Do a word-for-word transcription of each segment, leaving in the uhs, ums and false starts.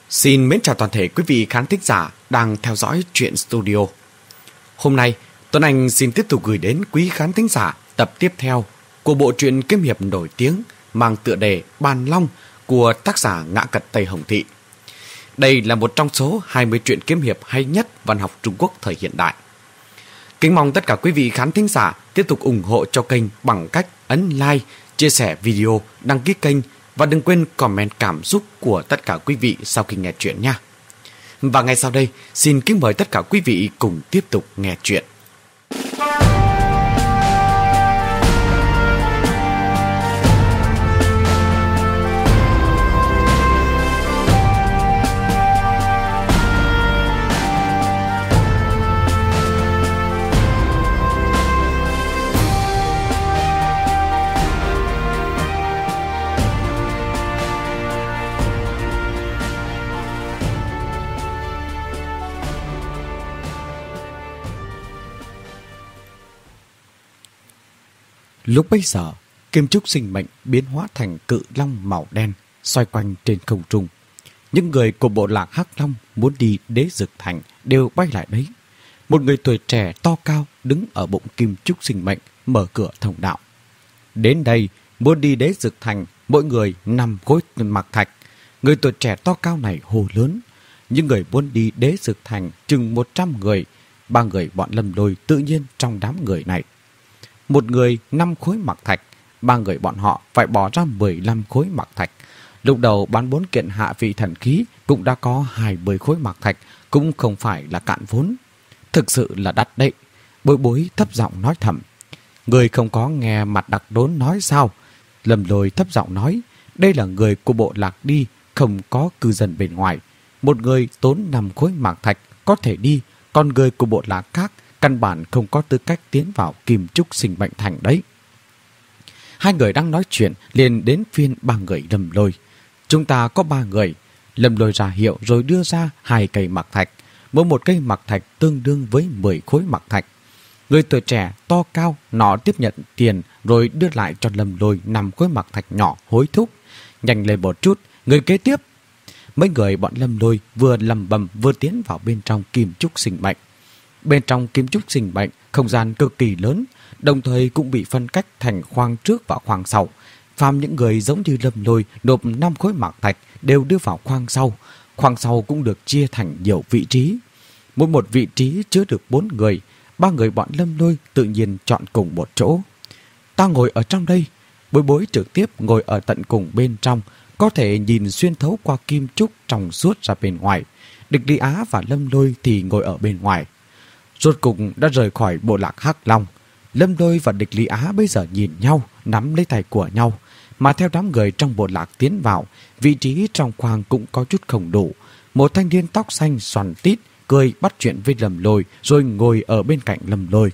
Xin mến chào toàn thể quý vị khán thính giả đang theo dõi Truyện Studio. Hôm nay, Tuấn Anh xin tiếp tục gửi đến quý khán thính giả tập tiếp theo của bộ truyện kiếm hiệp nổi tiếng mang tựa đề Bàn Long của tác giả Ngã Cật Tây Hồng Thị. Đây là một trong số hai mươi truyện kiếm hiệp hay nhất văn học Trung Quốc thời hiện đại. Kính mong tất cả quý vị khán thính giả tiếp tục ủng hộ cho kênh bằng cách ấn like, chia sẻ video, đăng ký kênh và đừng quên comment cảm xúc của tất cả quý vị sau khi nghe chuyện nha. Và ngay sau đây, xin kính mời tất cả quý vị cùng tiếp tục nghe chuyện. Lúc bấy giờ, kim trúc sinh mệnh biến hóa thành cự long màu đen xoay quanh trên không trung. Những người của bộ lạc Hắc Long muốn đi Đế Dực Thành đều bay lại đấy. Một người tuổi trẻ to cao đứng ở bụng kim trúc sinh mệnh mở cửa thông đạo. Đến đây, muốn đi Đế Dực Thành, mỗi người năm khối mặc thạch. Người tuổi trẻ to cao này hô lớn. Những người muốn đi Đế Dực Thành chừng một trăm người, ba người bọn Lâm Lôi tự nhiên trong đám người này. Một người năm khối mặc thạch, ba người bọn họ phải bỏ ra mười lăm khối mặc thạch. Lúc đầu bán bốn kiện hạ vị thần khí cũng đã có hai mươi khối mặc thạch, cũng không phải là cạn vốn. Thực sự là đắt đấy. Bối Bối thấp giọng nói thầm. Người không có nghe mặt đặc đốn nói sao? Lâm Lôi thấp giọng nói. Đây là người của bộ lạc đi, không có cư dân bên ngoài. Một người tốn năm khối mặc thạch có thể đi, còn người của bộ lạc khác căn bản không có tư cách tiến vào kim trúc sinh mệnh thành đấy. Hai người đang nói chuyện liền đến phiên ba người Lâm Lôi. Chúng ta có ba người. Lâm Lôi ra hiệu rồi đưa ra hai cây mặc thạch. Mỗi một cây mặc thạch tương đương với mười khối mặc thạch. Người tuổi trẻ to cao nọ tiếp nhận tiền rồi đưa lại cho Lâm Lôi năm khối mặc thạch nhỏ hối thúc. Nhanh lên một chút, người kế tiếp. Mấy người bọn Lâm Lôi vừa lầm bầm vừa tiến vào bên trong kim trúc sinh mệnh. Bên trong kim trúc sinh mệnh, không gian cực kỳ lớn, đồng thời cũng bị phân cách thành khoang trước và khoang sau. Phàm những người giống như Lâm Lôi nộp năm khối mạc thạch đều đưa vào khoang sau. Khoang sau cũng được chia thành nhiều vị trí. Mỗi một vị trí chứa được bốn người, ba người bọn Lâm Lôi tự nhiên chọn cùng một chỗ. Ta ngồi ở trong đây, Bối Bối trực tiếp ngồi ở tận cùng bên trong, có thể nhìn xuyên thấu qua kim trúc trong suốt ra bên ngoài. Địch Lý Á và Lâm Lôi thì ngồi ở bên ngoài. Rốt cục đã rời khỏi bộ lạc Hắc Long. Lâm Lôi và Địch Lý Á bây giờ nhìn nhau, nắm lấy tay của nhau. Mà theo đám người trong bộ lạc tiến vào, vị trí trong khoang cũng có chút không đủ. Một thanh niên tóc xanh xoăn tít, cười bắt chuyện với Lâm Lôi, rồi ngồi ở bên cạnh Lâm Lôi.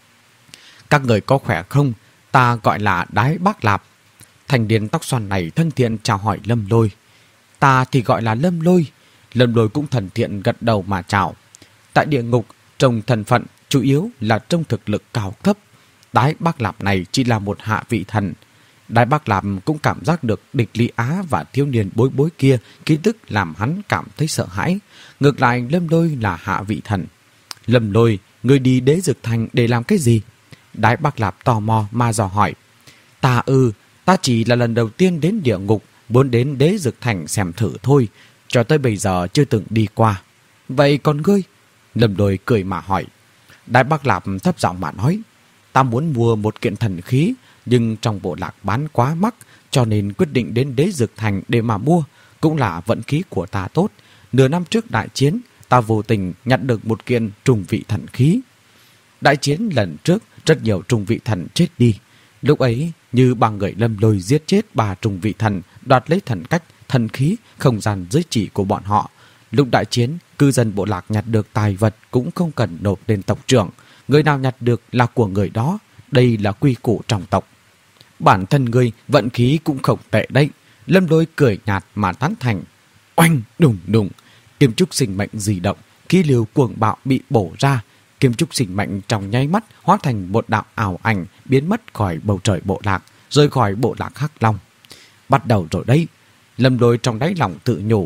Các người có khỏe không? Ta gọi là Đái Bác Lạp. Thanh niên tóc xoăn này thân thiện chào hỏi Lâm Lôi. Ta thì gọi là Lâm Lôi. Lâm Lôi cũng thân thiện gật đầu mà chào. Tại địa ngục, trông thân phận chủ yếu là trông thực lực cao thấp. Đái Bác Lạp này chỉ là một hạ vị thần. Đái Bác Lạp cũng cảm giác được Địch Lý Á và thiếu niên Bối Bối kia ký tức làm hắn cảm thấy sợ hãi. Ngược lại Lâm Lôi là hạ vị thần. Lâm Lôi, người đi Đế Dực Thành để làm cái gì? Đái Bác Lạp tò mò mà dò hỏi. Ta ư, ta chỉ là lần đầu tiên đến địa ngục, muốn đến Đế Dực Thành xem thử thôi. Cho tới bây giờ chưa từng đi qua. Vậy còn ngươi? Lâm Lôi cười mà hỏi. Đái Bác Lạp thấp giọng mà nói. Ta muốn mua một kiện thần khí, nhưng trong bộ lạc bán quá mắc, cho nên quyết định đến Đế Dực Thành để mà mua. Cũng là vận khí của ta tốt. Nửa năm trước đại chiến, ta vô tình nhặt được một kiện trùng vị thần khí. Đại chiến lần trước, rất nhiều trùng vị thần chết đi. Lúc ấy, như ba người Lâm Lôi giết chết ba trùng vị thần, đoạt lấy thần cách, thần khí, không gian giới chỉ của bọn họ. Lúc đại chiến, cư dân bộ lạc nhặt được tài vật cũng không cần nộp lên tộc trưởng. Người nào nhặt được là của người đó. Đây là quy củ trong tộc. Bản thân ngươi vận khí cũng không tệ đấy. Lâm Lôi cười nhạt mà tán thành. Oanh đùng đùng, kim trúc sinh mệnh di động, khí lưu cuồng bạo bị bổ ra. Kim trúc sinh mệnh trong nháy mắt hóa thành một đạo ảo ảnh biến mất khỏi bầu trời bộ lạc, rời khỏi bộ lạc Hắc Long. Bắt đầu rồi đấy. Lâm Lôi trong đáy lòng tự nhủ,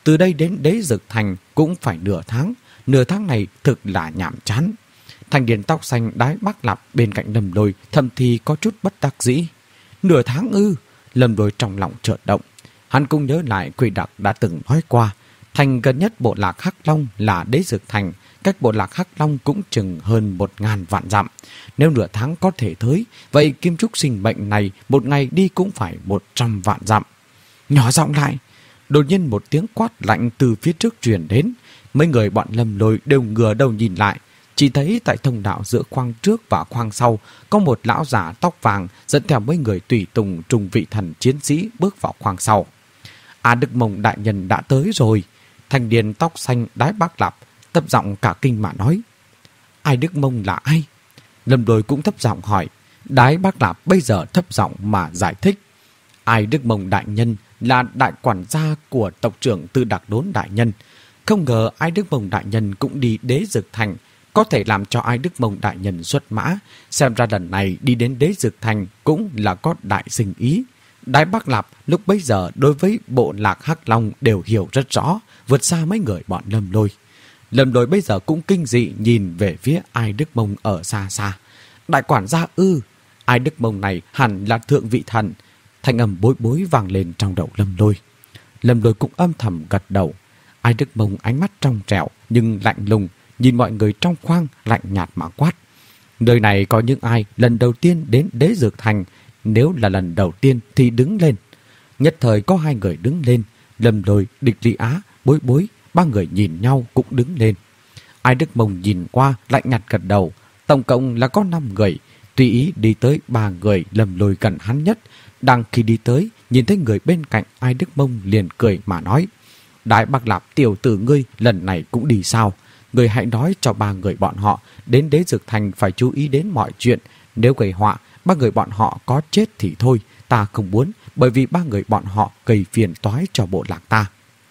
Từ đây đến Đế Dực Thành cũng phải nửa tháng. Nửa tháng này thực là nhàm chán. Thanh niên tóc xanh đái Bác Lạp bên cạnh Lâm Lôi thầm thì có chút bất đắc dĩ. Nửa tháng ư? Lâm Lôi trong lòng chợt động. Hắn cũng nhớ lại Quỷ Đặc đã từng nói qua. Thành gần nhất bộ lạc Hắc Long là Đế Dực Thành. Cách bộ lạc Hắc Long cũng chừng hơn một ngàn vạn dặm. Nếu nửa tháng có thể tới, vậy kim trúc sinh mệnh này một ngày đi cũng phải một trăm vạn dặm. Nhỏ giọng lại. Đột nhiên một tiếng quát lạnh từ phía trước truyền đến. Mấy người bọn Lâm Lôi đều ngửa đầu nhìn lại. Chỉ thấy tại thông đạo giữa khoang trước và khoang sau có một lão giả tóc vàng dẫn theo mấy người tùy tùng trùng vị thần chiến sĩ bước vào khoang sau. À, Đức Mông đại nhân đã tới rồi. Thanh niên tóc xanh đái Bác Lạp thấp giọng cả kinh mà nói. Ai Đức Mông là ai? Lâm Lôi cũng thấp giọng hỏi. Đái Bác Lạp bây giờ thấp giọng mà giải thích. Ai Đức Mông đại nhân là đại quản gia của tộc trưởng Tư Đặc Đốn đại nhân. Không ngờ Ai Đức Mông đại nhân cũng đi Đế Dực Thành, có thể làm cho Ai Đức Mông đại nhân xuất mã. Xem ra lần này đi đến Đế Dực Thành cũng là có đại sinh ý. Đái Bác Lạp lúc bấy giờ đối với bộ lạc Hắc Long đều hiểu rất rõ, vượt xa mấy người bọn Lâm Lôi. Lâm Lôi bây giờ cũng kinh dị nhìn về phía Ai Đức Mông ở xa xa. Đại quản gia ư? Ai Đức Mông này hẳn là thượng vị thần. Thanh âm bối bối vang lên trong đầu Lâm Lôi. Lâm Lôi cũng âm thầm gật đầu. Ai Đức Mông ánh mắt trong trẻo nhưng lạnh lùng, nhìn mọi người trong khoang lạnh nhạt mà quát. Nơi này có những ai lần đầu tiên đến Đế Dực Thành? Nếu là lần đầu tiên thì đứng lên. Nhất thời có hai người đứng lên. Lâm Lôi, Địch Lý Á, Bối Bối, ba người nhìn nhau cũng đứng lên. Ai Đức Mông nhìn qua lạnh nhạt gật đầu. Tổng cộng là có năm người. Tùy ý đi tới ba người Lâm Lôi gần hắn nhất. Đang khi đi tới, nhìn thấy người bên cạnh Ai Đức Mông liền cười mà nói. Đại Bác Lạp tiểu tử ngươi lần này cũng đi sao? Người hãy nói cho ba người bọn họ đến Đế Dực Thành phải chú ý đến mọi chuyện. Nếu gây họa, ba người bọn họ có chết thì thôi, ta không muốn, bởi vì ba người bọn họ gây phiền toái cho bộ lạc ta.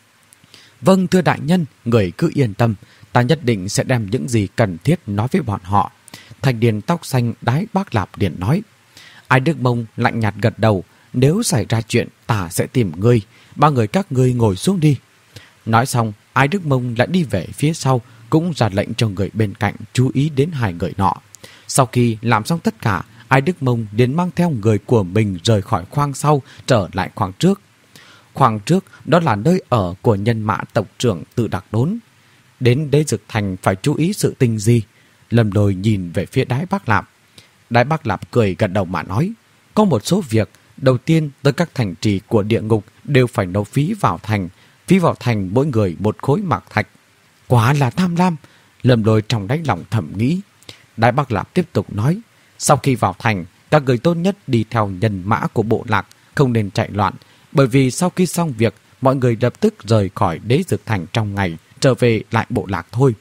Vâng thưa đại nhân, người cứ yên tâm, ta nhất định sẽ đem những gì cần thiết nói với bọn họ. Thanh niên tóc xanh đái Bác Lạp liền nói. Ai Đức Mông lạnh nhạt gật đầu, nếu xảy ra chuyện ta sẽ tìm ngươi, ba người các ngươi ngồi xuống đi. Nói xong, Ai Đức Mông lại đi về phía sau, cũng ra lệnh cho người bên cạnh chú ý đến hai người nọ. Sau khi làm xong tất cả, Ai Đức Mông liền mang theo người của mình rời khỏi khoang sau, trở lại khoang trước. Khoang trước đó là nơi ở của nhân mã tộc trưởng Tư Đặc Đốn. Đến Đế Dực Thành phải chú ý sự tình gì? Lâm Lôi nhìn về phía Đái Bác Lạp. Đái Bác Lạp cười gật đầu mà nói. Có một số việc, đầu tiên tới các thành trì của địa ngục đều phải nộp phí vào thành. Phí vào thành mỗi người một khối mạc thạch. Quá là tham lam. Lâm Lôi trong đáy lòng thầm nghĩ. Đái Bác Lạp tiếp tục nói. Sau khi vào thành, các người tốt nhất đi theo nhân mã của bộ lạc, không nên chạy loạn. Bởi vì sau khi xong việc, mọi người lập tức rời khỏi Đế Dực Thành trong ngày, trở về lại bộ lạc thôi.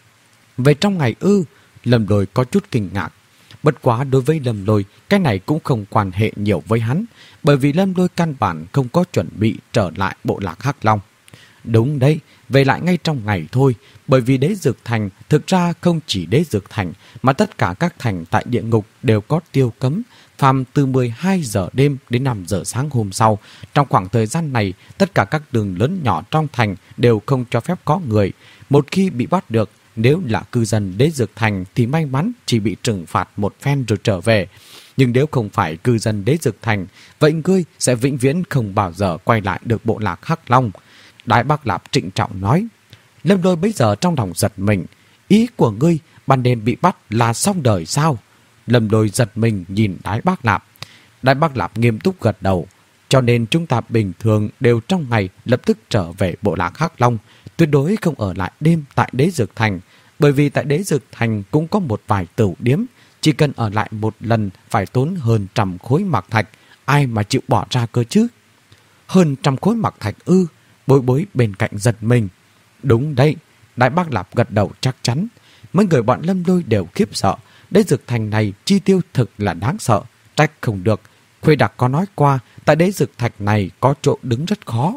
Về trong ngày ư? Lâm Lôi có chút kinh ngạc. Bất quá đối với Lâm Lôi, cái này cũng không quan hệ nhiều với hắn, bởi vì Lâm Lôi căn bản không có chuẩn bị trở lại bộ lạc Hắc Long. Đúng đấy, về lại ngay trong ngày thôi, bởi vì Đế Dực Thành thực ra không chỉ Đế Dực Thành, mà tất cả các thành tại địa ngục đều có tiêu cấm, phàm từ mười hai giờ đêm đến năm giờ sáng hôm sau. Trong khoảng thời gian này, tất cả các đường lớn nhỏ trong thành đều không cho phép có người. Một khi bị bắt được, nếu là cư dân Đế Dực Thành thì may mắn chỉ bị trừng phạt một phen rồi trở về. Nhưng nếu không phải cư dân Đế Dực Thành, vậy ngươi sẽ vĩnh viễn không bao giờ quay lại được bộ lạc Hắc Long. Đái Bác Lạp trịnh trọng nói. Lâm Lôi bây giờ trong lòng giật mình. Ý của ngươi, ban đêm bị bắt là xong đời sao? Lâm Lôi giật mình nhìn Đái Bác Lạp. Đái Bác Lạp nghiêm túc gật đầu. Cho nên chúng ta bình thường đều trong ngày lập tức trở về bộ lạc Hắc Long, tuyệt đối không ở lại đêm tại Đế Dực Thành, bởi vì tại Đế Dực Thành cũng có một vài tửu điếm, chỉ cần ở lại một lần phải tốn hơn trăm khối mạc thạch, ai mà chịu bỏ ra cơ chứ? Hơn trăm khối mạc thạch ư? Bối Bối bên cạnh giật mình. Đúng đấy, Đại Bác Lạp gật đầu chắc chắn. Mấy người bọn Lâm Lôi đều khiếp sợ. Đế Dực Thành này chi tiêu thực là đáng sợ, trách không được. Khuê Đặc có nói qua, tại Đế Dực Thạch này có chỗ đứng rất khó.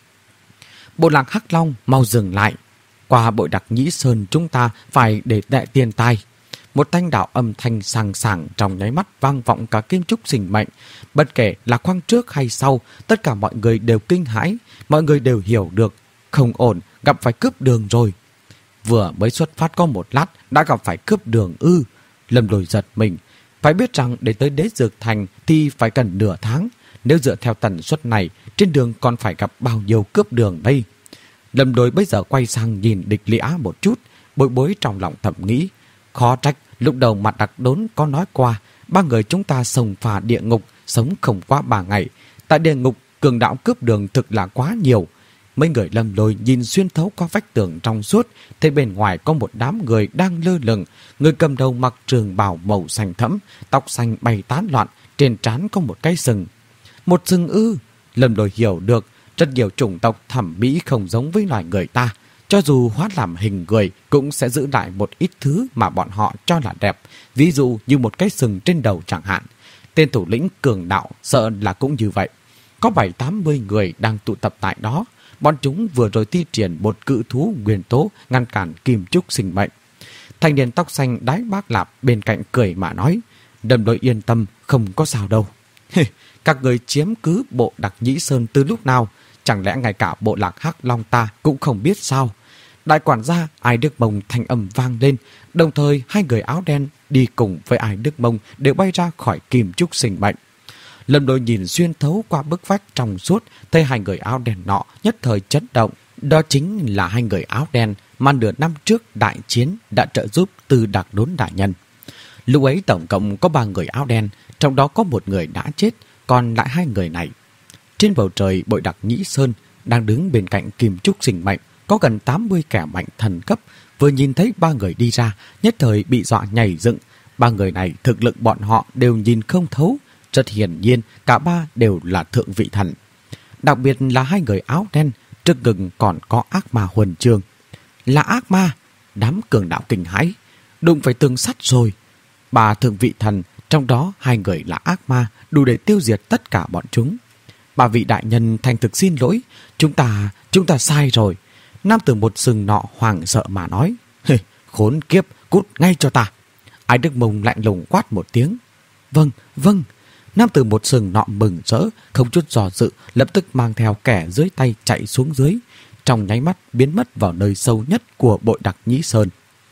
Bộ lạc Hắc Long mau dừng lại. Qua bội đặc Nhĩ Sơn chúng ta phải để đại tiền tai. Một thanh đạo âm thanh sàng sàng trong nháy mắt vang vọng cả kim trúc sinh mệnh. Bất kể là khoang trước hay sau, tất cả mọi người đều kinh hãi. Mọi người đều hiểu được Không ổn, gặp phải cướp đường rồi. Vừa mới xuất phát có một lát đã gặp phải cướp đường ư? Lâm Lôi giật mình. Phải biết rằng để tới Đế Dược Thành thì phải cần nửa tháng. Nếu dựa theo tần suất này, trên đường còn phải gặp bao nhiêu cướp đường đây? Lâm Lôi bây giờ quay sang nhìn Địch Lĩa một chút, bối bối trong lòng thầm nghĩ. Khó trách, lúc đầu Mặt Đặc Đốn có nói qua, ba người chúng ta xông pha địa ngục, sống không qua ba ngày. Tại địa ngục, cường đạo cướp đường thực là quá nhiều. Mấy người Lâm Lôi nhìn xuyên thấu qua vách tường trong suốt, thấy bên ngoài có một đám người đang lơ lửng. Người cầm đầu mặc trường bào màu xanh thẫm, tóc xanh bay tán loạn, trên trán có một cái sừng. Một sừng ư? Lâm Lôi hiểu được, rất nhiều chủng tộc thẩm mỹ không giống với loài người ta. Cho dù hóa làm hình người cũng sẽ giữ lại một ít thứ mà bọn họ cho là đẹp, ví dụ như một cái sừng trên đầu chẳng hạn. Tên thủ lĩnh cường đạo sợ là cũng như vậy. Có bảy tám mươi người đang tụ tập tại đó. Bọn chúng vừa rồi thi triển một cự thú nguyên tố ngăn cản Kim Trúc sinh mệnh. Thanh niên tóc xanh Đái Bác Lạp bên cạnh cười mà nói, Lâm Lôi yên tâm, không có sao đâu. Các người chiếm cứ bộ Đặc Nhĩ Sơn từ lúc nào? Chẳng lẽ ngay cả bộ lạc Hắc Long ta cũng không biết sao? Đại quản gia Ai Đức Mông thanh âm vang lên, đồng thời hai người áo đen đi cùng với Ai Đức Mông đều bay ra khỏi Kim Trúc sinh mệnh. Lâm Lôi nhìn xuyên thấu qua bức vách trong suốt, thấy hai người áo đen nọ nhất thời chấn động. Đó chính là hai người áo đen mà nửa năm trước đại chiến đã trợ giúp Từ Đặc Đốn đại nhân. Lúc ấy tổng cộng có ba người áo đen, trong đó có một người đã chết, còn lại hai người này. Trên bầu trời bội Đặc Nhĩ Sơn đang đứng bên cạnh Kim Trúc sinh mệnh, có gần tám mươi kẻ mạnh thần cấp, vừa nhìn thấy ba người đi ra, nhất thời bị dọa nhảy dựng. Ba người này thực lực bọn họ đều nhìn không thấu, rất hiển nhiên cả ba đều là thượng vị thần. Đặc biệt là hai người áo đen, trước ngực còn có ác ma huân chương. Là ác ma, đám cường đạo kinh hãi, đụng phải tường sắt rồi. Ba thượng vị thần, trong đó hai người là ác ma, đủ để tiêu diệt tất cả bọn chúng. Ba vị đại nhân thành thực xin lỗi, chúng ta, chúng ta sai rồi. Nam tử một sừng nọ hoảng sợ mà nói, khốn kiếp, cút ngay cho ta. Ai Đức Mông lạnh lùng quát một tiếng. Vâng, vâng. Nam tử một sừng nọ mừng rỡ, không chút dò dự, lập tức mang theo kẻ dưới tay chạy xuống dưới, trong nháy mắt biến mất vào nơi sâu nhất của bội Đặc Nhĩ Sơn.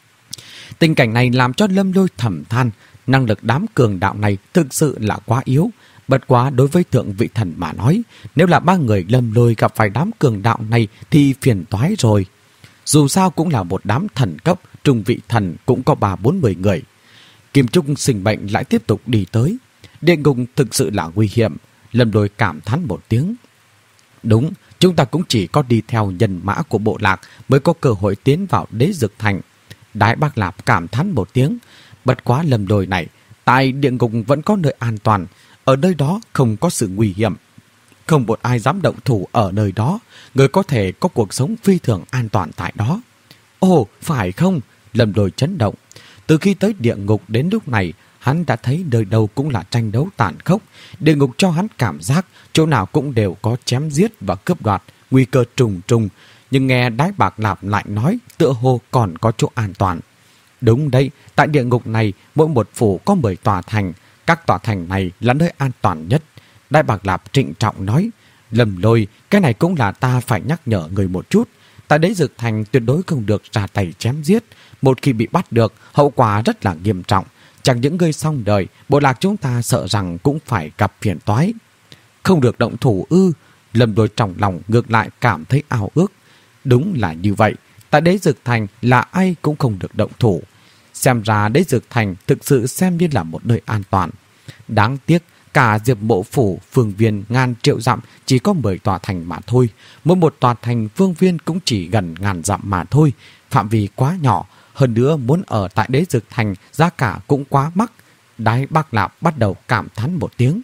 Tình cảnh này làm cho Lâm Lôi thầm than, năng lực đám cường đạo này thực sự là quá yếu. Bất quá đối với thượng vị thần mà nói, nếu là ba người Lâm Lôi gặp phải đám cường đạo này thì phiền toái rồi. Dù sao cũng là một đám thần cấp, trung vị thần cũng có ba bốn mươi người. Kim Trúc sinh mệnh lại tiếp tục đi tới. Địa ngục thực sự là nguy hiểm. Lâm Lôi cảm thán một tiếng. Đúng, chúng ta cũng chỉ có đi theo nhân mã của bộ lạc mới có cơ hội tiến vào Đế Dược Thành. Đái Bác Lạp cảm thán một tiếng. Bất quá Lâm Lôi này, tại địa ngục vẫn có nơi an toàn. Ở nơi đó không có sự nguy hiểm. Không một ai dám động thủ ở nơi đó. Người có thể có cuộc sống phi thường an toàn tại đó. Ồ, phải không? Lâm Lôi chấn động. Từ khi tới địa ngục đến lúc này, hắn đã thấy nơi đâu cũng là tranh đấu tàn khốc. Địa ngục cho hắn cảm giác chỗ nào cũng đều có chém giết và cướp đoạt, nguy cơ trùng trùng. Nhưng nghe Đái Bạc Lạp lại nói tựa hồ còn có chỗ an toàn. Đúng đấy, tại địa ngục này mỗi một phủ có mười tòa thành. Các tòa thành này là nơi an toàn nhất. Đái Bạc Lạp trịnh trọng nói, Lâm Lôi, cái này cũng là ta phải nhắc nhở người một chút. Tại Đế Dược Thành tuyệt đối không được ra tay chém giết. Một khi bị bắt được, hậu quả rất là nghiêm trọng. Chẳng những người xong đời, bộ lạc chúng ta sợ rằng cũng phải gặp phiền toái. Không được động thủ ư? Lâm Lôi trong lòng ngược lại cảm thấy ao ước. Đúng là như vậy. Tại Đế Dược Thành là ai cũng không được động thủ. Xem ra Đế Dược Thành thực sự xem như là một nơi an toàn. Đáng tiếc, cả Diệp Mộ Phủ, phương viên ngàn triệu dặm chỉ có mười tòa thành mà thôi. Mỗi một tòa thành phương viên cũng chỉ gần ngàn dặm mà thôi. Phạm vi quá nhỏ. Hơn nữa muốn ở tại Đế Dược Thành giá cả cũng quá mắc. Đái Bác Lạp bắt đầu cảm thán một tiếng.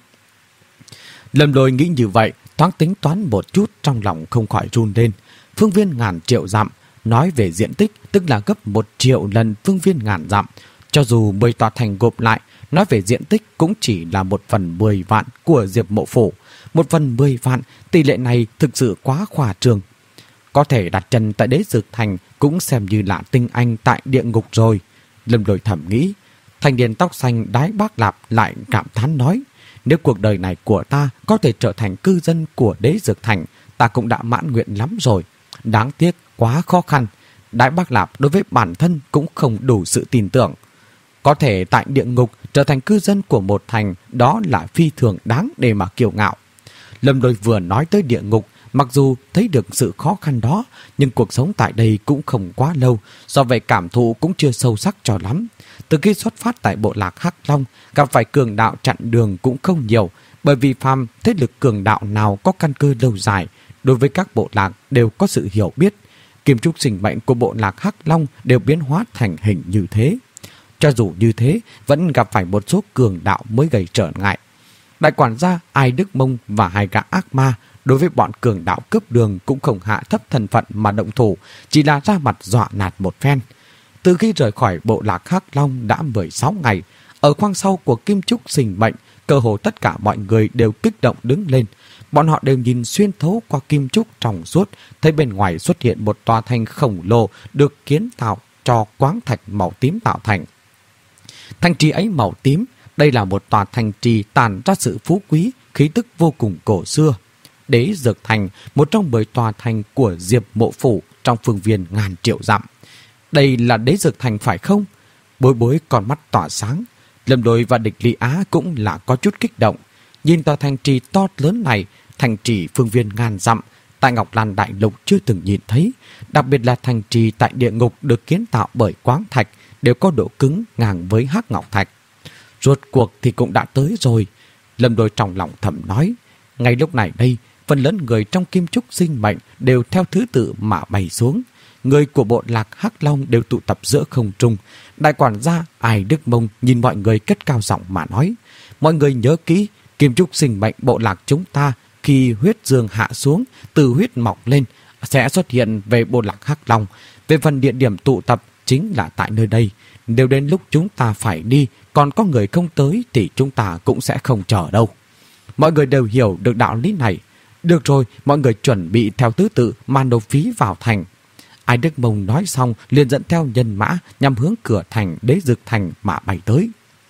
Lâm Lôi nghĩ như vậy, thoáng tính toán một chút trong lòng không khỏi run lên. Phương viên ngàn triệu dặm, nói về diện tích tức là gấp một triệu lần phương viên ngàn dặm. Cho dù mười tòa thành gộp lại, nói về diện tích cũng chỉ là một phần mười vạn của Diệp Mộ Phủ. Một phần mười vạn, tỷ lệ này thực sự quá khoa trương. Có thể đặt chân tại Đế Dược Thành cũng xem như là tinh anh tại địa ngục rồi. Lâm Lôi thầm nghĩ. Thanh niên tóc xanh Đái Bác Lạp lại cảm thán nói, nếu cuộc đời này của ta có thể trở thành cư dân của Đế Dược Thành, ta cũng đã mãn nguyện lắm rồi. Đáng tiếc quá khó khăn. Đại Bác Lạp đối với bản thân cũng không đủ sự tin tưởng. Có thể tại địa ngục trở thành cư dân của một thành, đó là phi thường đáng để mà kiêu ngạo. Lâm Lôi vừa nói tới địa ngục, mặc dù thấy được sự khó khăn đó, nhưng cuộc sống tại đây cũng không quá lâu, do vậy cảm thụ cũng chưa sâu sắc cho lắm. Từ khi xuất phát tại bộ lạc Hắc Long, gặp phải cường đạo chặn đường cũng không nhiều, bởi vì phàm thế lực cường đạo nào có căn cơ lâu dài, đối với các bộ lạc đều có sự hiểu biết. Kim trúc sinh mệnh của bộ lạc Hắc Long đều biến hóa thành hình như thế. Cho dù như thế, vẫn gặp phải một số cường đạo mới gây trở ngại. Đại quản gia Ai Đức Mông và hai gã ác ma đối với bọn cường đạo cướp đường cũng không hạ thấp thân phận mà động thủ, chỉ là ra mặt dọa nạt một phen. Từ khi rời khỏi bộ lạc Hắc Long đã mười sáu ngày, ở khoang sau của Kim trúc sinh mệnh, cơ hồ tất cả mọi người đều kích động đứng lên. Bọn họ đều nhìn xuyên thấu qua kim trúc trong suốt, thấy bên ngoài xuất hiện một tòa thành khổng lồ được kiến tạo cho quáng thạch màu tím tạo thành. Thành trì ấy màu tím, đây là một tòa thành trì tản ra sự phú quý, khí tức vô cùng cổ xưa. Đế Dược Thành, một trong mười tòa thành của Diệp Mộ Phủ trong phương viên ngàn triệu dặm. Đây là Đế Dược Thành phải không? Bối Bối con mắt tỏa sáng. Lâm Đôi và Địch Lý Á cũng là có chút kích động. Nhìn tòa thành trì to lớn này, thành trì phương viên ngàn dặm, tại Ngọc Lan Đại Lục chưa từng nhìn thấy. Đặc biệt là thành trì tại địa ngục được kiến tạo bởi quáng thạch, đều có độ cứng ngang với hắc ngọc thạch. Rốt cuộc thì cũng đã tới rồi. Lâm Đôi trong lòng thầm nói. Ngay lúc này đây, phần lớn người trong kim trúc sinh mệnh đều theo thứ tự mà bay xuống. Người của bộ lạc Hắc Long đều tụ tập giữa không trung. Đại quản gia Ai Đức Mông nhìn mọi người cất cao giọng mà nói. Mọi người nhớ kỹ, kim trúc sinh mệnh bộ lạc chúng ta khi huyết dương hạ xuống, từ huyết mọc lên, sẽ xuất hiện về bộ lạc Hắc Long. Về phần địa điểm tụ tập chính là tại nơi đây. Nếu đến lúc chúng ta phải đi, còn có người không tới thì chúng ta cũng sẽ không chờ đâu. Mọi người đều hiểu được đạo lý này. Được rồi, mọi người chuẩn bị theo thứ tự mà nộp phí vào thành. Ai Đức Mông nói xong liền dẫn theo nhân mã nhằm hướng cửa thành Đế Dược Thành mà bay tới.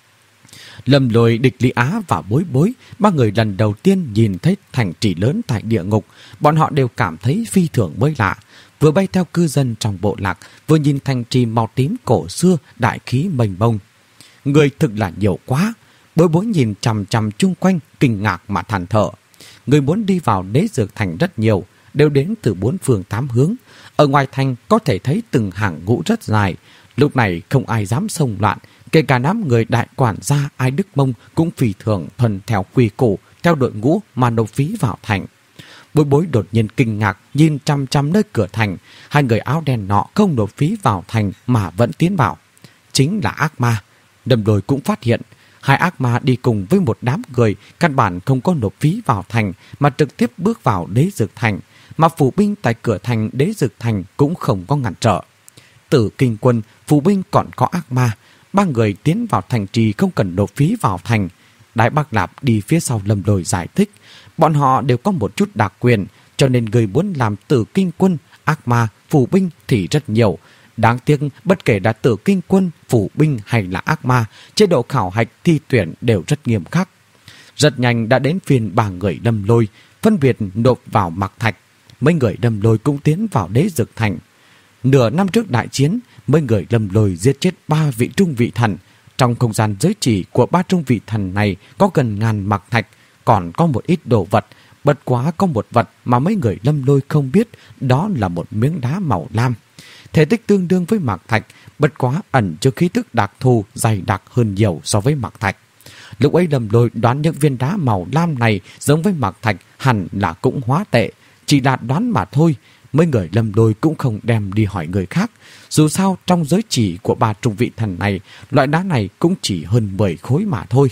Lâm Lôi, Địch Lý Á và Bối Bối, ba người lần đầu tiên nhìn thấy thành trì lớn tại địa ngục, bọn họ đều cảm thấy phi thường mới lạ. Vừa bay theo cư dân trong bộ lạc, vừa nhìn thành trì màu tím cổ xưa, đại khí mênh mông. Người thực là nhiều quá. Bối Bối nhìn chằm chằm chung quanh, kinh ngạc mà than thở. Người muốn đi vào Đế Dược Thành rất nhiều, đều đến từ bốn phương tám hướng. Ở ngoài thành có thể thấy từng hàng ngũ rất dài. Lúc này không ai dám xông loạn, kể cả đám người đại quản gia Ai Đức Mông cũng phi thường thuần theo quy củ, theo đội ngũ mà nộp phí vào thành. Bối Bối đột nhiên kinh ngạc nhìn chăm chăm nơi cửa thành. Hai người áo đen nọ không nộp phí vào thành mà vẫn tiến vào. Chính là ác ma. Đầm Đồi cũng phát hiện hai ác ma đi cùng với một đám người căn bản không có nộp phí vào thành mà trực tiếp bước vào Đế Dược Thành, mà phủ binh tại cửa thành Đế Dược Thành cũng không có ngăn trở. Tử Kinh Quân, phủ binh còn có ác ma, ba người tiến vào thành trì không cần nộp phí vào thành. Đại Bác Lạp đi phía sau Lâm Lôi giải thích, bọn họ đều có một chút đặc quyền, cho nên người muốn làm Tử Kinh Quân, ác ma, phủ binh thì rất nhiều. Đáng tiếc bất kể là Tử Kinh Quân, phủ binh hay là ác ma, chế độ khảo hạch thi tuyển đều rất nghiêm khắc. Rất nhanh đã đến phiên ba người Lâm Lôi, phân biệt nộp vào Mạc Thạch. Mấy người Lâm Lôi cũng tiến vào Đế Dược Thành. Nửa năm trước đại chiến, mấy người Lâm Lôi giết chết ba vị trung vị thần. Trong không gian giới chỉ của ba trung vị thần này có gần ngàn Mạc Thạch, còn có một ít đồ vật. Bất quá có một vật mà mấy người Lâm Lôi không biết, đó là một miếng đá màu lam. Thể tích tương đương với Mạc Thạch, bất quá ẩn chứa khí tức đặc thù dày đặc hơn nhiều so với Mạc Thạch. Lúc ấy Lâm Lôi đoán những viên đá màu lam này giống với Mạc Thạch hẳn là cũng hóa tệ, chỉ là đoán mà thôi. Mấy người Lâm Lôi cũng không đem đi hỏi người khác. Dù sao trong giới chỉ của ba trung vị thần này, loại đá này cũng chỉ hơn mười khối mà thôi.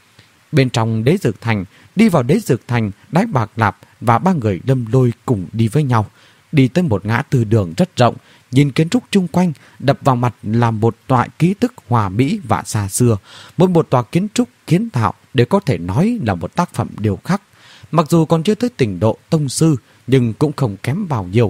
Bên trong Đế Dược Thành, đi vào Đế Dược Thành, Đại Bác Lạp và ba người Lâm Lôi cùng đi với nhau. Đi tới một ngã tư đường rất rộng, nhìn kiến trúc chung quanh, đập vào mặt là một tọa ký tức hòa mỹ và xa xưa. Mỗi một tòa kiến trúc kiến tạo đều có thể nói là một tác phẩm điêu khắc. Mặc dù còn chưa tới trình độ tông sư, nhưng cũng không kém bao nhiêu.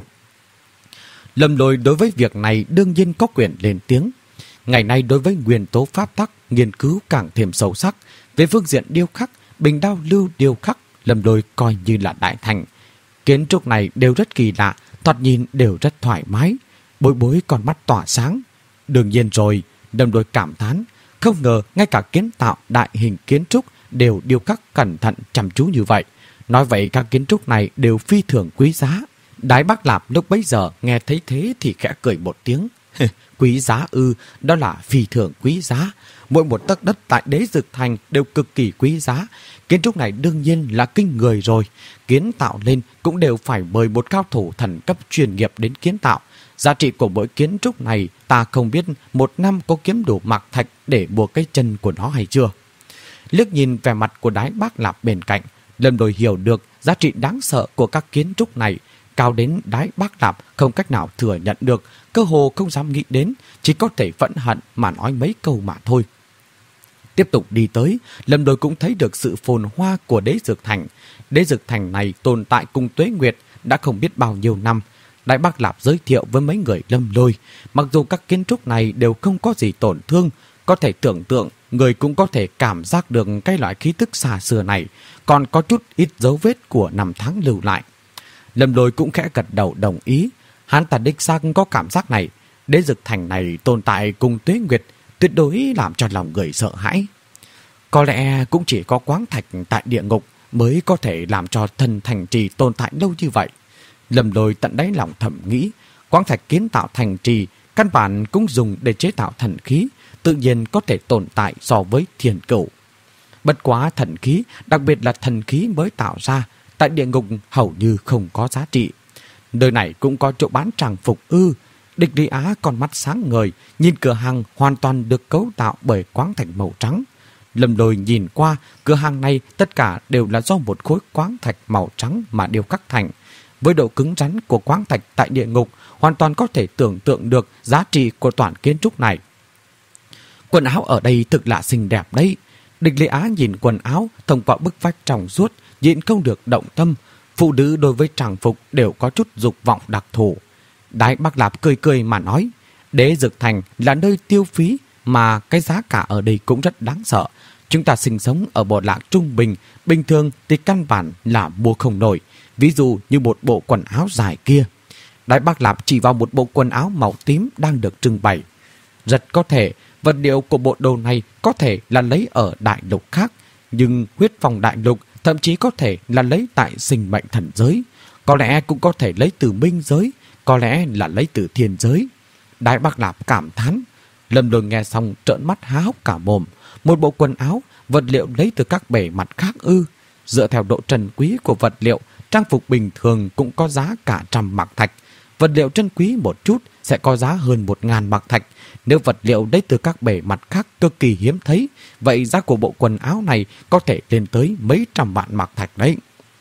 Lâm Lôi đối với việc này đương nhiên có quyền lên tiếng. Ngày nay đối với nguyên tố pháp tắc nghiên cứu càng thêm sâu sắc. Về phương diện điêu khắc, bình đao lưu điêu khắc, Lâm Lôi coi như là đại thành. Kiến trúc này đều rất kỳ lạ, thoạt nhìn đều rất thoải mái. Bối Bối con mắt tỏa sáng. Đương nhiên rồi, Lâm Lôi cảm thán, không ngờ ngay cả kiến tạo đại hình kiến trúc đều điêu khắc cẩn thận chăm chú như vậy. Nói vậy các kiến trúc này đều phi thường quý giá. Đái Bác Lạp lúc bấy giờ nghe thấy thế thì khẽ cười một tiếng. Quý giá ư, đó là phi thường quý giá. Mỗi một tấc đất tại Đế Dực Thành đều cực kỳ quý giá. Kiến trúc này đương nhiên là kinh người rồi. Kiến tạo lên cũng đều phải mời một cao thủ thần cấp chuyên nghiệp đến kiến tạo. Giá trị của mỗi kiến trúc này ta không biết một năm có kiếm đủ mạc thạch để buộc cái chân của nó hay chưa. Liếc nhìn vẻ mặt của Đái Bác Lạp bên cạnh, Lâm Lôi hiểu được giá trị đáng sợ của các kiến trúc này. Cao đến Đái Bác Lạp không cách nào thừa nhận được, cơ hồ không dám nghĩ đến, chỉ có thể phẫn hận mà nói mấy câu mà thôi. Tiếp tục đi tới, Lâm Lôi cũng thấy được sự phồn hoa của Đế Dực Thành. Đế Dực Thành này tồn tại cùng Tuế Nguyệt đã không biết bao nhiêu năm. Đại Bác Lạp giới thiệu với mấy người Lâm Lôi, mặc dù các kiến trúc này đều không có gì tổn thương, có thể tưởng tượng, người cũng có thể cảm giác được cái loại khí tức xa xưa này, còn có chút ít dấu vết của năm tháng lưu lại. Lâm Lôi cũng khẽ gật đầu đồng ý, hắn ta đích xác có cảm giác này. Đế Dực Thành này tồn tại cùng Tuế Nguyệt tuyệt đối làm cho lòng người sợ hãi. Có lẽ cũng chỉ có quáng thạch tại địa ngục mới có thể làm cho thần thành trì tồn tại lâu như vậy. Lâm Lôi tận đáy lòng thầm nghĩ, quáng thạch kiến tạo thành trì căn bản cũng dùng để chế tạo thần khí, tự nhiên có thể tồn tại so với thiên cửu. Bất quá thần khí, đặc biệt là thần khí mới tạo ra, tại địa ngục hầu như không có giá trị. Nơi này cũng có chỗ bán trang phục ư? Địch Lý Á con mắt sáng ngời, nhìn cửa hàng hoàn toàn được cấu tạo bởi quáng thạch màu trắng. Lâm Lôi nhìn qua, cửa hàng này tất cả đều là do một khối quáng thạch màu trắng mà điêu khắc thành. Với độ cứng rắn của quáng thạch tại địa ngục, hoàn toàn có thể tưởng tượng được giá trị của toàn kiến trúc này. Quần áo ở đây thực là xinh đẹp đấy. Địch Lý Á nhìn quần áo thông qua bức vách trong suốt, nhịn không được động tâm. Phụ nữ đối với trang phục đều có chút dục vọng đặc thù. Đái Bác Lạp cười cười mà nói, Đế Dực Thành là nơi tiêu phí mà cái giá cả ở đây cũng rất đáng sợ. Chúng ta sinh sống ở bộ lạc trung bình, bình thường thì căn bản là mua không nổi. Ví dụ như một bộ quần áo dài kia. Đái Bác Lạp chỉ vào một bộ quần áo màu tím đang được trưng bày. Rất có thể vật liệu của bộ đồ này có thể là lấy ở đại lục khác, nhưng huyết phong đại lục thậm chí có thể là lấy tại sinh mệnh thần giới, có lẽ cũng có thể lấy từ minh giới, có lẽ là lấy từ thiên giới. Đái Bác Lạp cảm thán. Lâm Lôi nghe xong trợn mắt há hốc cả mồm. Một bộ quần áo, vật liệu lấy từ các bề mặt khác ư? Dựa theo độ trân quý của vật liệu, trang phục bình thường cũng có giá cả trăm mạc thạch. Vật liệu trân quý một chút sẽ có giá hơn một ngàn mạc thạch. Nếu vật liệu lấy từ các bề mặt khác cực kỳ hiếm thấy, vậy giá của bộ quần áo này có thể lên tới mấy trăm vạn mạc thạch đấy.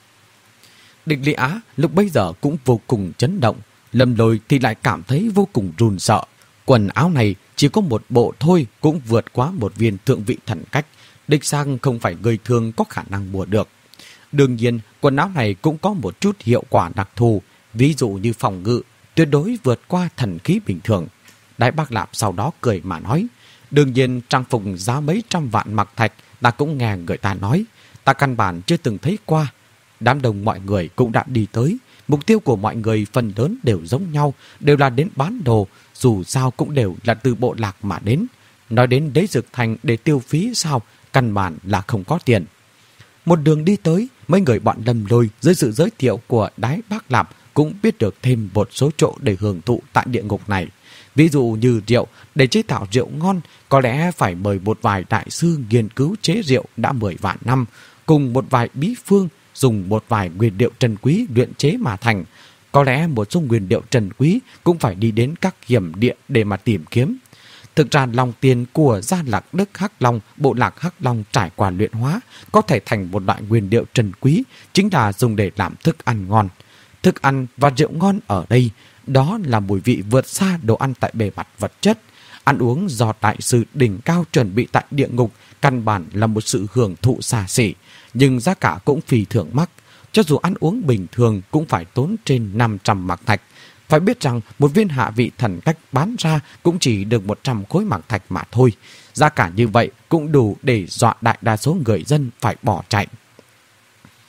Địch Lý Á lúc bấy giờ cũng vô cùng chấn động. Lâm Lôi thì lại cảm thấy vô cùng run sợ. Quần áo này chỉ có một bộ thôi cũng vượt quá một viên thượng vị thần cách. Đích sang không phải người thường có khả năng mua được. Đương nhiên, quần áo này cũng có một chút hiệu quả đặc thù, ví dụ như phòng ngự, tuyệt đối vượt qua thần khí bình thường. Đái Bác Lạp sau đó cười mà nói, đương nhiên trang phục giá mấy trăm vạn mạc thạch ta cũng nghe người ta nói, ta căn bản chưa từng thấy qua. Đám đông mọi người cũng đã đi tới, mục tiêu của mọi người phần lớn đều giống nhau, đều là đến bán đồ, dù sao cũng đều là từ bộ lạc mà đến. Nói đến Đế Dực Thành để tiêu phí sao, căn bản là không có tiền. Một đường đi tới, mấy người bọn Lâm Lôi dưới sự giới thiệu của Đái Bác Lạp cũng biết được thêm một số chỗ để hưởng thụ tại địa ngục này. Ví dụ như rượu, để chế tạo rượu ngon, có lẽ phải mời một vài đại sư nghiên cứu chế rượu đã mười vạn năm, cùng một vài bí phương, dùng một vài nguyên liệu trân quý luyện chế mà thành. Có lẽ một số nguyên liệu trân quý cũng phải đi đến các hiểm địa để mà tìm kiếm. Thực ra lòng tiền của gia lạc Đức Hắc Long, bộ lạc Hắc Long trải qua luyện hóa, có thể thành một loại nguyên liệu trân quý, chính là dùng để làm thức ăn ngon. Thức ăn và rượu ngon ở đây, đó là mùi vị vượt xa đồ ăn tại bề mặt vật chất. Ăn uống do đại sư đỉnh cao chuẩn bị tại địa ngục, căn bản là một sự hưởng thụ xa xỉ, nhưng giá cả cũng phi thường mắc. Cho dù ăn uống bình thường cũng phải tốn trên năm trăm mạc thạch. Phải biết rằng một viên hạ vị thần cách bán ra cũng chỉ được một trăm khối mạc thạch mà thôi. Giá cả như vậy cũng đủ để dọa đại đa số người dân phải bỏ chạy.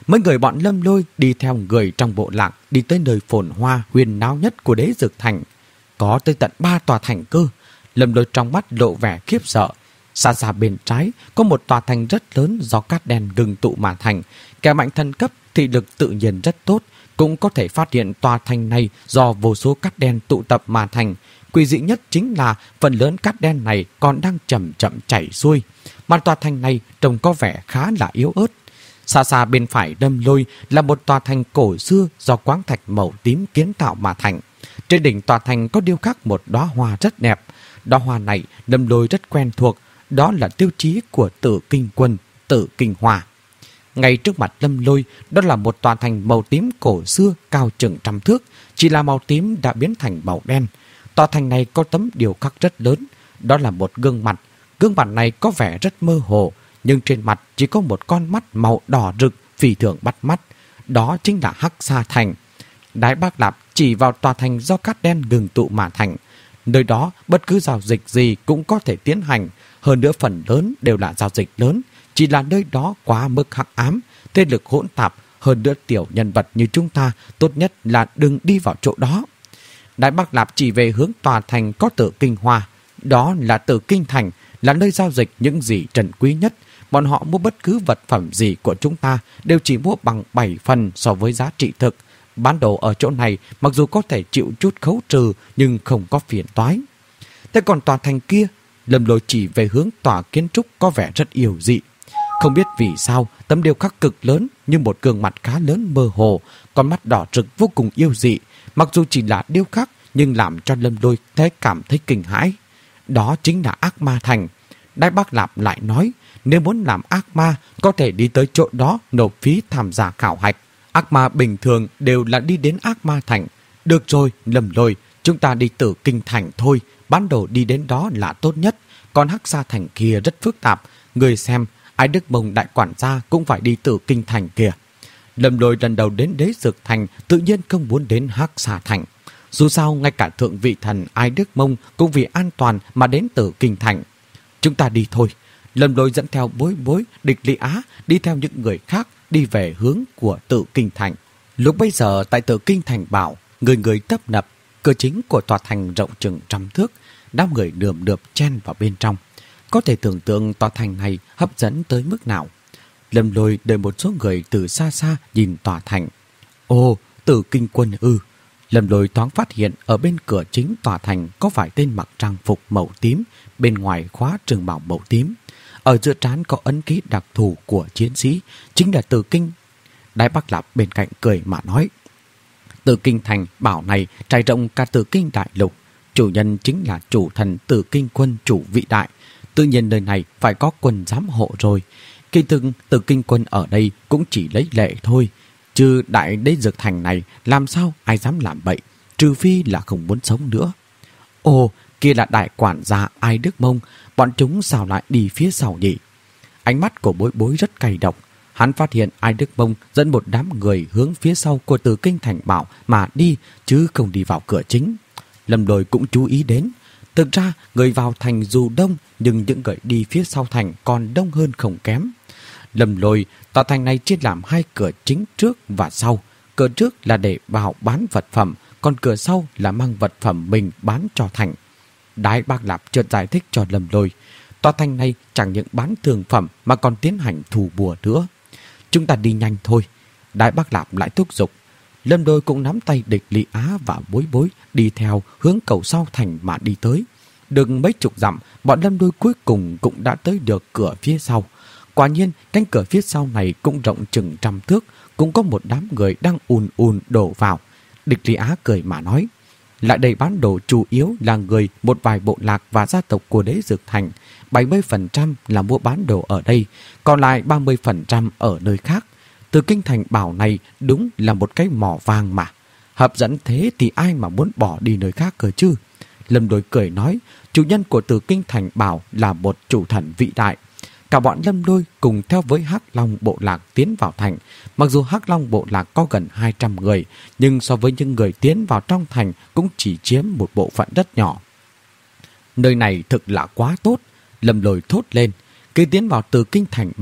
Mấy người bọn Lâm Lôi đi theo người trong bộ lạc đi tới nơi phồn hoa huyền náo nhất của Đế Dược Thành. Có tới tận ba tòa thành cơ. Lâm Lôi trong mắt lộ vẻ khiếp sợ. Xa xa bên trái có một tòa thành rất lớn do cát đen ngưng tụ mà thành. Kẻ mạnh thần cấp thị lực tự nhiên rất tốt, cũng có thể phát hiện tòa thành này do vô số cát đen tụ tập mà thành. Quỷ dị nhất chính là phần lớn cát đen này còn đang chậm chậm chảy xuôi, mà tòa thành này trông có vẻ khá là yếu ớt. Xa xa bên phải Lâm Lôi là một tòa thành cổ xưa do quáng thạch màu tím kiến tạo mà thành. Trên đỉnh tòa thành có điêu khắc một đóa hoa rất đẹp. Đóa hoa này Lâm Lôi rất quen thuộc, đó là tiêu chí của Tử Kinh Quân, Tử Kinh Hoa. Ngay trước mặt Lâm Lôi, đó là một tòa thành màu tím cổ xưa cao chừng trăm thước, chỉ là màu tím đã biến thành màu đen. Tòa thành này có tấm điêu khắc rất lớn, đó là một gương mặt. Gương mặt này có vẻ rất mơ hồ, nhưng trên mặt chỉ có một con mắt màu đỏ rực phi thường bắt mắt. Đó chính là Hắc Sa Thành. Đái Bác Lạp chỉ vào tòa thành do cát đen ngừng tụ mà thành. Nơi đó bất cứ giao dịch gì cũng có thể tiến hành, hơn nữa phần lớn đều là giao dịch lớn, chỉ là nơi đó quá mức hắc ám, thế lực hỗn tạp, hơn nữa tiểu nhân vật như chúng ta tốt nhất là đừng đi vào chỗ đó. Đại Bác Lạp chỉ về hướng tòa thành có Tử Kinh Hoa, đó là Tử Kinh Thành, là nơi giao dịch những gì trân quý nhất. Bọn họ mua bất cứ vật phẩm gì của chúng ta đều chỉ mua bằng bảy phần so với giá trị thực. Bán đồ ở chỗ này mặc dù có thể chịu chút khấu trừ nhưng không có phiền toái. Thế còn tòa thành kia, Lâm Lôi chỉ về hướng tòa kiến trúc có vẻ rất yêu dị. Không biết vì sao tấm điêu khắc cực lớn như một gương mặt khá lớn mơ hồ, con mắt đỏ rực vô cùng yêu dị. Mặc dù chỉ là điêu khắc nhưng làm cho Lâm Lôi thấy cảm thấy kinh hãi. Đó chính là Ác Ma Thành. Đại Bác Lạp lại nói, nếu muốn làm ác ma có thể đi tới chỗ đó nộp phí tham gia khảo hạch. Ác ma bình thường đều là đi đến Ác Ma Thành. Được rồi, Lâm Lôi, chúng ta đi Tử Kinh Thành thôi, bán đồ đi đến đó là tốt nhất. Còn Hắc Sa Thành kia rất phức tạp, người xem, Ái Đức Mông đại quản gia cũng phải đi Tử Kinh Thành kìa. Lâm Lôi lần đầu đến Đế Dược Thành tự nhiên không muốn đến Hắc Sa Thành. Dù sao ngay cả thượng vị thần Ái Đức Mông cũng vì an toàn mà đến Tử Kinh Thành. Chúng ta đi thôi. Lâm Lôi dẫn theo Bối Bối, Địch Lý Á đi theo những người khác đi về hướng của Tử Kinh Thành. Lúc bây giờ tại Tử Kinh Thành bảo, người người tấp nập, cửa chính của tòa thành rộng chừng trăm thước, đám người nườm nượp chen vào bên trong. Có thể tưởng tượng tòa thành này hấp dẫn tới mức nào. Lâm Lôi đợi một số người từ xa xa nhìn tòa thành. Ồ, Tử Kinh Quân ư. Lâm Lôi thoáng phát hiện ở bên cửa chính tòa thành có vài tên mặc trang phục màu tím, bên ngoài khóa trường bào màu tím. Ở giữa trán có ấn ký đặc thù của chiến sĩ, chính là Tử Kinh. Đại Bác Lạp bên cạnh cười mà nói, Tử Kinh Thành bảo này trải rộng cả Tử Kinh đại lục, chủ nhân chính là chủ thần Tử Kinh Quân chủ vĩ đại, tự nhiên nơi này phải có quân giám hộ rồi. Kỳ thực Tử Kinh Quân ở đây cũng chỉ lấy lệ thôi, chứ đại Đế Dược Thành này làm sao ai dám làm bậy, trừ phi là không muốn sống nữa. Ồ, kia là đại quản gia Ái Đức Mông, bọn chúng sao lại đi phía sau nhỉ? Ánh mắt của Bối Bối rất cay độc. Hắn phát hiện Ái Đức Mông dẫn một đám người hướng phía sau của Tử Kinh Thành bảo mà đi, chứ không đi vào cửa chính. Lâm Lôi cũng chú ý đến. Thực ra người vào thành dù đông, nhưng những người đi phía sau thành còn đông hơn không kém. Lâm Lôi, tòa thành này chia làm hai cửa chính trước và sau. Cửa trước là để vào bán vật phẩm, còn cửa sau là mang vật phẩm mình bán cho thành. Đại Bác Lạp chợt giải thích cho Lâm Lôi, tòa thành này chẳng những bán thương phẩm mà còn tiến hành thù bùa nữa. Chúng ta đi nhanh thôi. Đại Bác Lạp lại thúc giục. Lâm Lôi cũng nắm tay Địch Lý Á và Bối Bối đi theo hướng cầu sau thành mà đi tới. Được mấy chục dặm, bọn Lâm Lôi cuối cùng cũng đã tới được cửa phía sau. Quả nhiên, cánh cửa phía sau này cũng rộng chừng trăm thước, cũng có một đám người đang ùn ùn đổ vào. Địch Lý Á cười mà nói, lại đây bán đồ chủ yếu là người một vài bộ lạc và gia tộc của Đế Dược Thành. bảy mươi phần trăm là mua bán đồ ở đây, còn lại ba mươi phần trăm ở nơi khác. Từ Kinh Thành bảo này đúng là một cái mỏ vàng mà. Hấp dẫn thế thì ai mà muốn bỏ đi nơi khác cơ chứ? Lâm Lôi cười nói, chủ nhân của Từ Kinh Thành bảo là một chủ thần vĩ đại. Cả bọn Lâm Lôi cùng theo với Hắc Long bộ lạc tiến vào thành. Mặc dù Hắc Long bộ lạc có gần hai trăm người, nhưng so với những người tiến vào trong thành cũng chỉ chiếm một bộ phận rất nhỏ. Nơi này thực là quá tốt, Lâm Lôi thốt lên. Khi tiến vào Từ Kinh Thành bảo,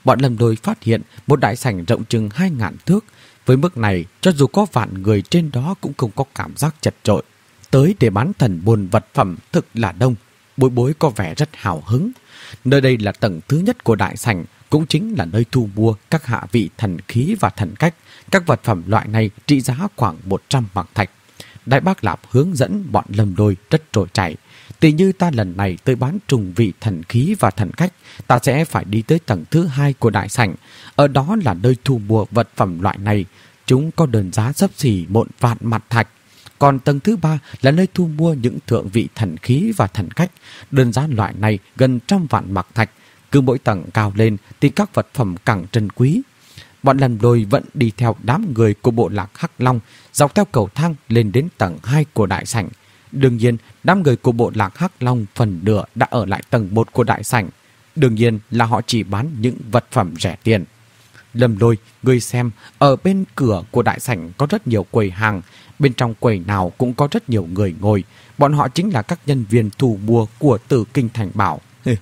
bọn Lâm Lôi phát hiện một đại sảnh rộng chừng hai ngàn thước. Với mức này, cho dù có vạn người trên đó cũng không có cảm giác chật chội. Tới để bán thần buôn vật phẩm thực là đông. Bối Bối có vẻ rất hào hứng. Nơi đây là tầng thứ nhất của đại sảnh, cũng chính là nơi thu mua các hạ vị thần khí và thần cách. Các vật phẩm loại này trị giá khoảng một trăm bạc thạch. Đại Bác Lạp hướng dẫn bọn Lâm Lôi rất trôi chảy. Tỷ như ta lần này tới bán trùng vị thần khí và thần cách, ta sẽ phải đi tới tầng thứ hai của đại sảnh. Ở đó là nơi thu mua vật phẩm loại này. Chúng có đơn giá xấp xỉ một vạn mặt thạch. Còn tầng thứ ba là nơi thu mua những thượng vị thần khí và thần cách. Đơn giá loại này gần trăm vạn mặt thạch. Cứ mỗi tầng cao lên thì các vật phẩm càng trân quý. Bọn Lâm Lôi vẫn đi theo đám người của bộ lạc Hắc Long, dọc theo cầu thang lên đến tầng hai của đại sảnh. Đương nhiên, đám người của bộ lạc Hắc Long phần nửa đã ở lại tầng một của đại sảnh. Đương nhiên là họ chỉ bán những vật phẩm rẻ tiền. Lâm Lôi, ngươi xem, ở bên cửa của đại sảnh có rất nhiều quầy hàng. Bên trong quầy nào cũng có rất nhiều người ngồi. Bọn họ chính là các nhân viên thu mua của Tử Kinh Thành Bảo.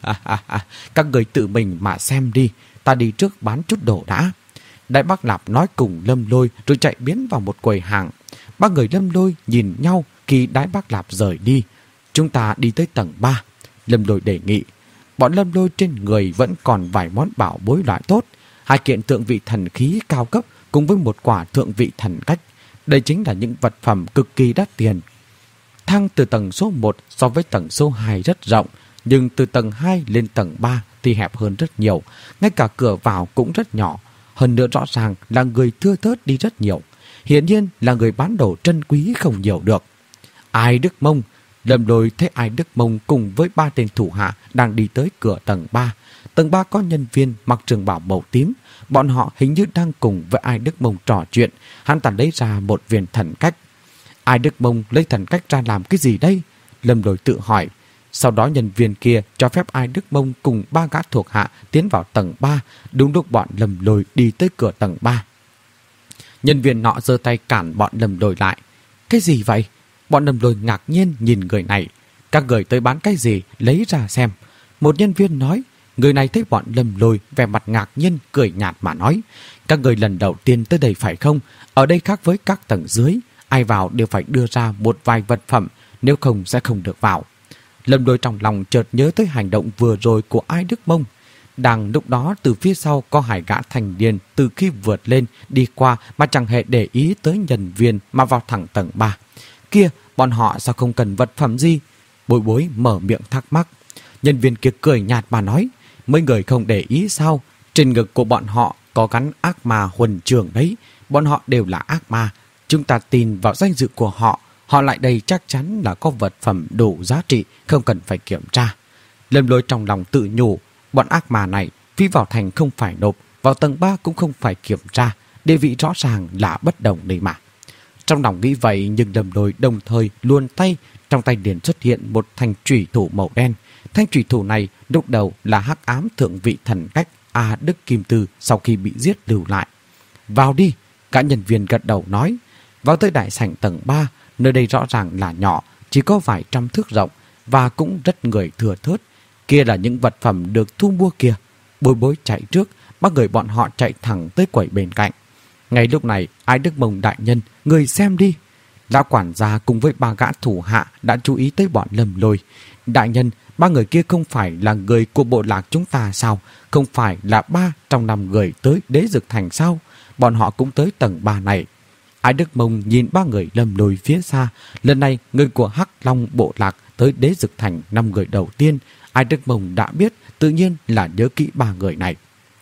Các người tự mình mà xem đi, ta đi trước bán chút đồ đã. Đại Bác Lạp nói cùng Lâm Lôi rồi chạy biến vào một quầy hàng. Ba người Lâm Lôi nhìn nhau khi Đại Bác Lạp rời đi. Chúng ta đi tới tầng ba. Lâm Lôi đề nghị. Bọn Lâm Lôi trên người vẫn còn vài món bảo bối loại tốt. Hai kiện thượng vị thần khí cao cấp cùng với một quả thượng vị thần cách. Đây chính là những vật phẩm cực kỳ đắt tiền. Thang từ tầng số một so với tầng số hai rất rộng, nhưng từ tầng hai lên tầng ba thì hẹp hơn rất nhiều. Ngay cả cửa vào cũng rất nhỏ. Hơn nữa rõ ràng là người thưa thớt đi rất nhiều. Hiển nhiên là người bán đồ trân quý không nhiều được. Ai Đức Mông. Lâm Lôi thấy Ai Đức Mông cùng với ba tên thủ hạ đang đi tới cửa tầng ba. Tầng ba có nhân viên mặc trường bào màu tím. Bọn họ hình như đang cùng với Ai Đức Mông trò chuyện. Hắn ta lấy ra một viên thần cách. Ai Đức Mông lấy thần cách ra làm cái gì đây? Lâm Lôi tự hỏi. Sau đó nhân viên kia cho phép Ai Đức Mông cùng ba gã thuộc hạ tiến vào tầng ba. Đúng lúc bọn Lâm Lôi đi tới cửa tầng ba. Nhân viên nọ giơ tay cản bọn Lâm Lôi lại. Cái gì vậy? Bọn Lâm Lôi ngạc nhiên nhìn người này. Các người tới bán cái gì? Lấy ra xem. Một nhân viên nói. Người này thấy bọn Lâm Lôi vẻ mặt ngạc nhiên cười nhạt mà nói. Các người lần đầu tiên tới đây phải không? Ở đây khác với các tầng dưới. Ai vào đều phải đưa ra một vài vật phẩm. Nếu không sẽ không được vào. Lâm Lôi trong lòng chợt nhớ tới hành động vừa rồi của Ai Đức Mông. Đang lúc đó từ phía sau có hai gã thành niên từ khi vượt lên đi qua mà chẳng hề để ý tới nhân viên mà vào thẳng tầng ba. Kia, bọn họ sao không cần vật phẩm gì? Bối Bối mở miệng thắc mắc. Nhân viên kia cười nhạt mà nói. Mấy người không để ý sao? Trên ngực của bọn họ có gắn ác ma huần trường đấy. Bọn họ đều là ác ma. Chúng ta tin vào danh dự của họ. Họ lại đây chắc chắn là có vật phẩm đủ giá trị, không cần phải kiểm tra. Lâm Lôi trong lòng tự nhủ. Bọn ác ma này phi vào thành không phải nộp, vào tầng ba cũng không phải kiểm tra. Địa vị rõ ràng là bất đồng đấy mà. Trong lòng nghĩ vậy nhưng Lâm Lôi đồng thời luồn tay. Trong tay liền xuất hiện một thanh chủy thủ màu đen. Thanh chủy thủ này lúc đầu là hắc ám thượng vị thần cách A Đức Kim Tư sau khi bị giết lưu lại. Vào đi, cả nhân viên gật đầu nói. Vào tới đại sảnh tầng ba, nơi đây rõ ràng là nhỏ, chỉ có vài trăm thước rộng và cũng rất người thừa thớt. Kia là những vật phẩm được thu mua kia. Bối Bối chạy trước, ba người bọn họ chạy thẳng tới quầy bên cạnh. Ngay lúc này, Ai Đức Mông đại nhân, người xem đi. Lão quản gia cùng với ba gã thủ hạ đã chú ý tới bọn Lâm Lôi. Đại nhân, ba người kia không phải là người của bộ lạc chúng ta sao? Không phải là ba trong năm người tới Đế Dực Thành sao? Bọn họ cũng tới tầng ba này. Ai Đức Mông nhìn ba người Lâm Lôi phía xa. Lần này, người của Hắc Long bộ lạc tới Đế Dực Thành năm người đầu tiên. Ai Đức Mông đã biết, tự nhiên là nhớ kỹ ba người này.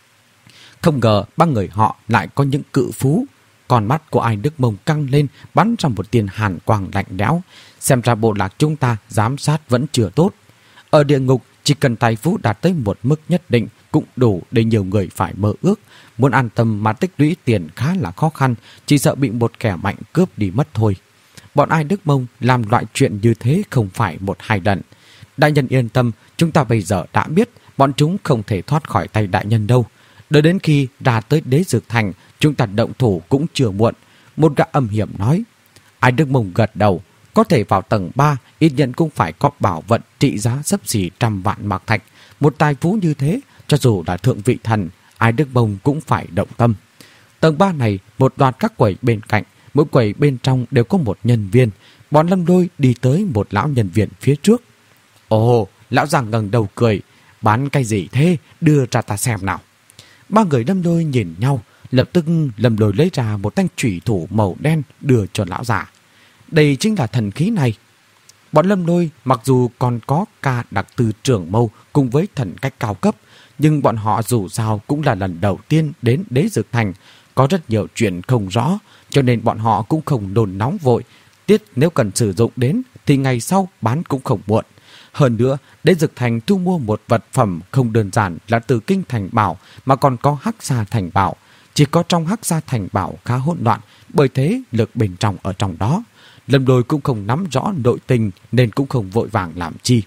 Không ngờ ba người họ lại có những cự phú. Con mắt của Ai Đức Mông căng lên, bắn ra một tia hàn quang lạnh lẽo. Xem ra bộ lạc chúng ta giám sát vẫn chưa tốt. Ở địa ngục, chỉ cần tài phú đạt tới một mức nhất định cũng đủ để nhiều người phải mơ ước. Muốn an tâm mà tích lũy tiền khá là khó khăn, chỉ sợ bị một kẻ mạnh cướp đi mất thôi. Bọn Ai Đức Mông làm loại chuyện như thế không phải một hai lần. Đại nhân yên tâm, chúng ta bây giờ đã biết bọn chúng không thể thoát khỏi tay đại nhân đâu. Đợi đến khi ra tới Đế Dực Thành, chúng ta động thủ cũng chưa muộn. Một gã âm hiểm nói. Ai Đức Mông gật đầu. Có thể vào tầng ba, ít nhất cũng phải có bảo vật trị giá xấp xỉ trăm vạn mạc thạch. Một tài phú như thế, cho dù là thượng vị thần, ai Đức Mông cũng phải động tâm. Tầng ba này, một loạt các quầy bên cạnh, mỗi quầy bên trong đều có một nhân viên. Bọn Lâm Lôi đi tới một lão nhân viên phía trước. Ồ, lão già ngẩng đầu cười. Bán cái gì thế? Đưa ra ta xem nào. Ba người Lâm Lôi nhìn nhau. Lập tức Lâm Lôi lấy ra một thanh chủy thủ màu đen đưa cho lão già. Đây chính là thần khí này. Bọn Lâm Lôi mặc dù còn có ca đặc tư trưởng mâu cùng với thần cách cao cấp, nhưng bọn họ dù sao cũng là lần đầu tiên đến Đế Dực Thành, có rất nhiều chuyện không rõ, cho nên bọn họ cũng không nôn nóng vội. Tiết nếu cần sử dụng đến thì ngày sau bán cũng không muộn. Hơn nữa, Đế Dực Thành thu mua một vật phẩm không đơn giản là từ Kinh Thành Bảo mà còn có Hắc Sa Thành Bảo. Chỉ có trong Hắc Sa Thành Bảo khá hỗn loạn, bởi thế lực bên trong ở trong đó. Lâm Lôi cũng không nắm rõ nội tình nên cũng không vội vàng làm chi.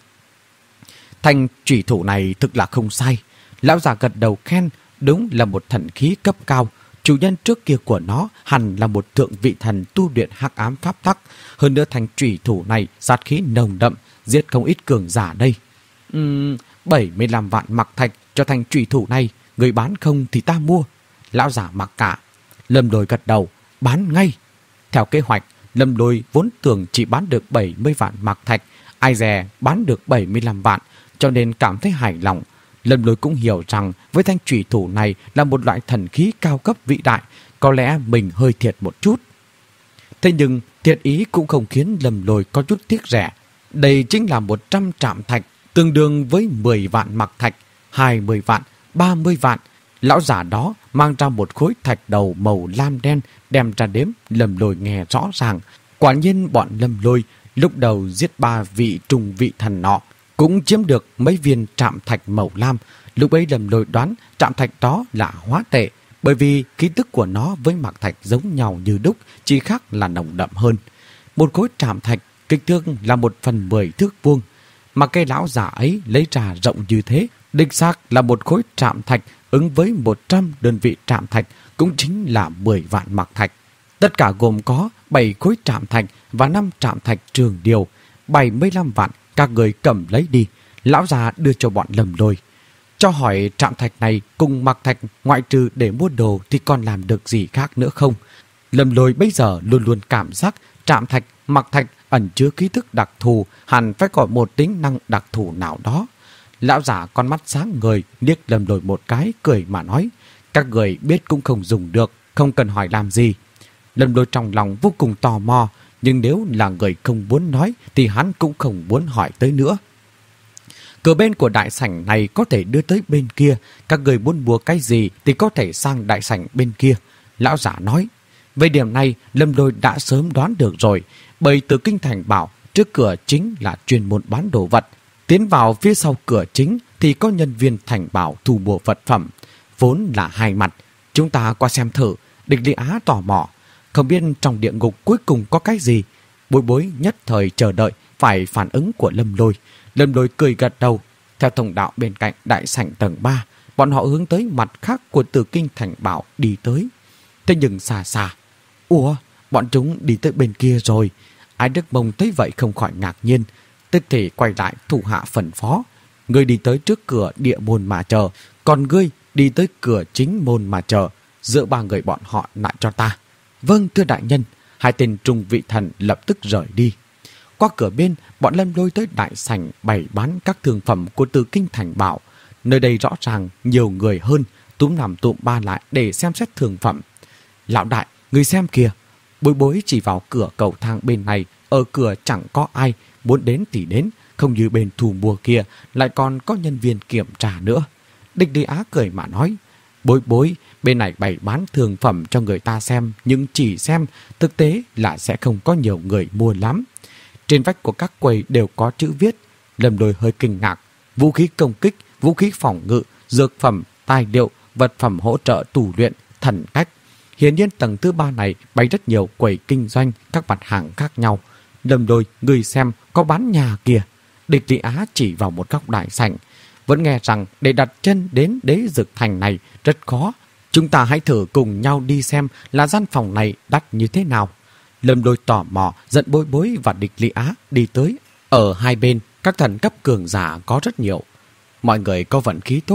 Thanh chủy thủ này thực là không sai. Lão già gật đầu khen, đúng là một thần khí cấp cao. Chủ nhân trước kia của nó hẳn là một thượng vị thần tu luyện hắc ám pháp tắc. Hơn nữa thanh chủy thủ này sát khí nồng đậm, giết không ít cường giả đây. Uhm, bảy mươi lăm vạn mặc thạch cho thanh chủy thủ này, người bán không thì ta mua. Lão già mặc cả. Lâm Lôi gật đầu, bán ngay. Theo kế hoạch, Lâm Lôi vốn tưởng chỉ bán được bảy mươi vạn mặc thạch, ai dè bán được bảy mươi lăm vạn, cho nên cảm thấy hài lòng. Lâm Lôi cũng hiểu rằng với thanh chủy thủ này là một loại thần khí cao cấp vĩ đại, có lẽ mình hơi thiệt một chút. Thế nhưng thiệt ý cũng không khiến Lâm Lôi có chút tiếc rẻ. Đây chính là một trăm trạm thạch, tương đương với mười vạn mặc thạch, hai mươi vạn, ba mươi vạn. Lão giả đó mang ra một khối thạch đầu màu lam đen, đem ra đếm. Lâm Lôi nghe rõ ràng. Quả nhiên bọn Lâm Lôi lúc đầu giết ba vị trùng vị thần nọ cũng chiếm được mấy viên trạm thạch màu lam. Lúc ấy Lâm Lôi đoán trạm thạch đó là hóa tệ, bởi vì khí tức của nó với mặc thạch giống nhau như đúc, chỉ khác là nồng đậm hơn. Một khối trạm thạch kích thước là một phần mười thước vuông, mà cây lão giả ấy lấy ra rộng như thế, đích xác là một khối trạm thạch ứng với một trăm đơn vị trạm thạch, cũng chính là mười vạn mặc thạch. Tất cả gồm có bảy khối trạm thạch và năm trạm thạch trường điều, bảy mươi lăm vạn. Các người cầm lấy đi. Lão già đưa cho bọn Lâm Lôi. Cho hỏi trạm thạch này cùng mặc thạch ngoại trừ để mua đồ thì còn làm được gì khác nữa không? Lâm Lôi bây giờ luôn luôn cảm giác trạm thạch, mặc thạch ẩn chứa ký thức đặc thù, hẳn phải có một tính năng đặc thù nào đó. Lão giả con mắt sáng ngời liếc Lâm Lôi một cái, cười mà nói: các người biết cũng không dùng được, không cần hỏi làm gì. Lâm Lôi trong lòng vô cùng tò mò, nhưng nếu là người không muốn nói thì hắn cũng không muốn hỏi tới nữa. Cửa bên của đại sảnh này có thể đưa tới bên kia, các người muốn mua cái gì thì có thể sang đại sảnh bên kia. Lão giả nói. Về điểm này Lâm Lôi đã sớm đoán được rồi, bởi từ Kinh Thành Bảo trước cửa chính là chuyên môn bán đồ vật, tiến vào phía sau cửa chính thì có nhân viên Thành Bảo thu mua vật phẩm, vốn là hai mặt. Chúng ta qua xem thử. Địch Lý Á tò mò, không biết trong địa ngục cuối cùng có cái gì. Bối Bối nhất thời chờ đợi phải phản ứng của Lâm Lôi. Lâm Lôi cười gật đầu. Theo thông đạo bên cạnh đại sảnh tầng ba, bọn họ hướng tới mặt khác của Từ Kinh Thành Bảo đi tới. Thế nhưng xa xa, ủa, bọn chúng đi tới bên kia rồi. Ái Đức Mông thấy vậy không khỏi ngạc nhiên, tức thì quay lại thủ hạ phân phó: ngươi đi tới trước cửa địa môn mà chờ, còn ngươi đi tới cửa chính môn mà chờ, giữa ba người bọn họ lại cho ta. Vâng thưa đại nhân. Hai tên trung vị thần lập tức rời đi. Qua cửa bên, bọn Lâm Lôi tới đại sảnh bày bán các thương phẩm của Từ Kinh Thành Bảo. Nơi đây rõ ràng nhiều người hơn, túm nằm tụm ba lại để xem xét thương phẩm. Lão đại, người xem kìa. Bối Bối chỉ vào cửa cầu thang bên này, ở cửa chẳng có ai, muốn đến thì đến, không như bên thu mua kia lại còn có nhân viên kiểm tra nữa. Địch Lý Á cười mà nói: Bối Bối, bên này bày bán thương phẩm cho người ta xem, nhưng chỉ xem, thực tế là sẽ không có nhiều người mua lắm. Trên vách của các quầy đều có chữ viết. Lâm Lôi hơi kinh ngạc: vũ khí công kích, vũ khí phòng ngự, dược phẩm, tài liệu, vật phẩm hỗ trợ tù luyện, thần cách. Hiển nhiên tầng thứ ba này bày rất nhiều quầy kinh doanh các mặt hàng khác nhau. Lâm Lôi, người xem, có bán nhà kìa. Địch Lý Á chỉ vào một góc đại sảnh. Vẫn nghe rằng để đặt chân đến Đế Dực Thành này rất khó. Chúng ta hãy thử cùng nhau đi xem là gian phòng này đắt như thế nào. Lâm Lôi tò mò dẫn Bối Bối và Địch Lý Á đi tới. Ở hai bên, các thần cấp cường giả có rất nhiều. Mọi người có vận khí tốt,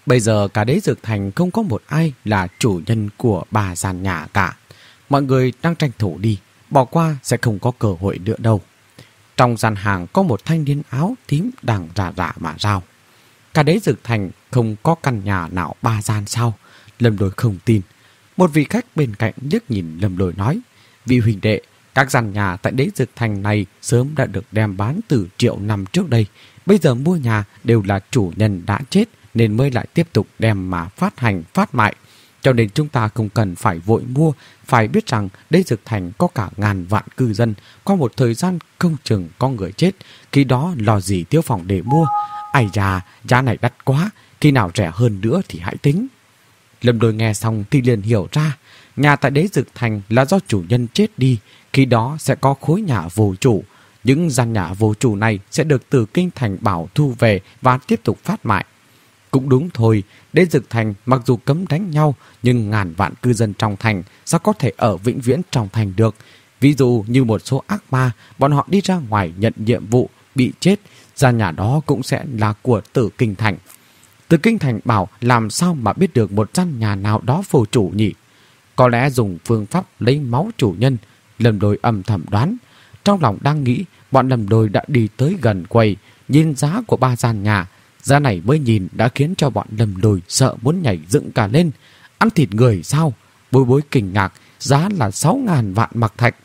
Bây giờ cả đế dược thành không có một ai là chủ nhân của bà gian nhà cả. Mọi người đang tranh thủ đi, bỏ qua sẽ không có cơ hội nữa đâu. Trong gian hàng có một thanh niên áo tím đang rà rà mà rao. Cả đế dược thành không có căn nhà nào ba gian sao? Lâm Lôi không tin. Một vị khách bên cạnh liếc nhìn Lâm Lôi nói, vị huynh đệ, các gian nhà tại đế dược thành này sớm đã được đem bán từ triệu năm trước đây. Bây giờ mua nhà đều là chủ nhân đã chết nên mới lại tiếp tục đem mà phát hành phát mại. Cho nên chúng ta không cần phải vội mua, phải biết rằng đế dược thành có cả ngàn vạn cư dân, qua một thời gian không chừng có người chết, khi đó lo gì tiêu phòng để mua. Ai da, giá này đắt quá, khi nào rẻ hơn nữa thì hãy tính. Lâm Lôi nghe xong thì liền hiểu ra, nhà tại đế dược thành là do chủ nhân chết đi, khi đó sẽ có khối nhà vô chủ. Những gian nhà vô chủ này sẽ được từ kinh thành bảo thu về và tiếp tục phát mại. Cũng đúng thôi, đế dược thành mặc dù cấm đánh nhau, nhưng ngàn vạn cư dân trong thành sao có thể ở vĩnh viễn trong thành được. Ví dụ như một số ác ma, bọn họ đi ra ngoài nhận nhiệm vụ, bị chết, gian nhà đó cũng sẽ là của Tử Kinh Thành. Tử Kinh Thành bảo làm sao mà biết được một gian nhà nào đó vô chủ nhỉ? Có lẽ dùng phương pháp lấy máu chủ nhân. Lâm Lôi âm thầm đoán. Trong lòng đang nghĩ, bọn Lâm Lôi đã đi tới gần quầy, nhìn giá của ba gian nhà. Giá này mới nhìn đã khiến cho bọn Lâm Lôi sợ muốn nhảy dựng cả lên. Ăn thịt người sao? Bối bối kinh ngạc, giá là sáu ngàn vạn mặc thạch.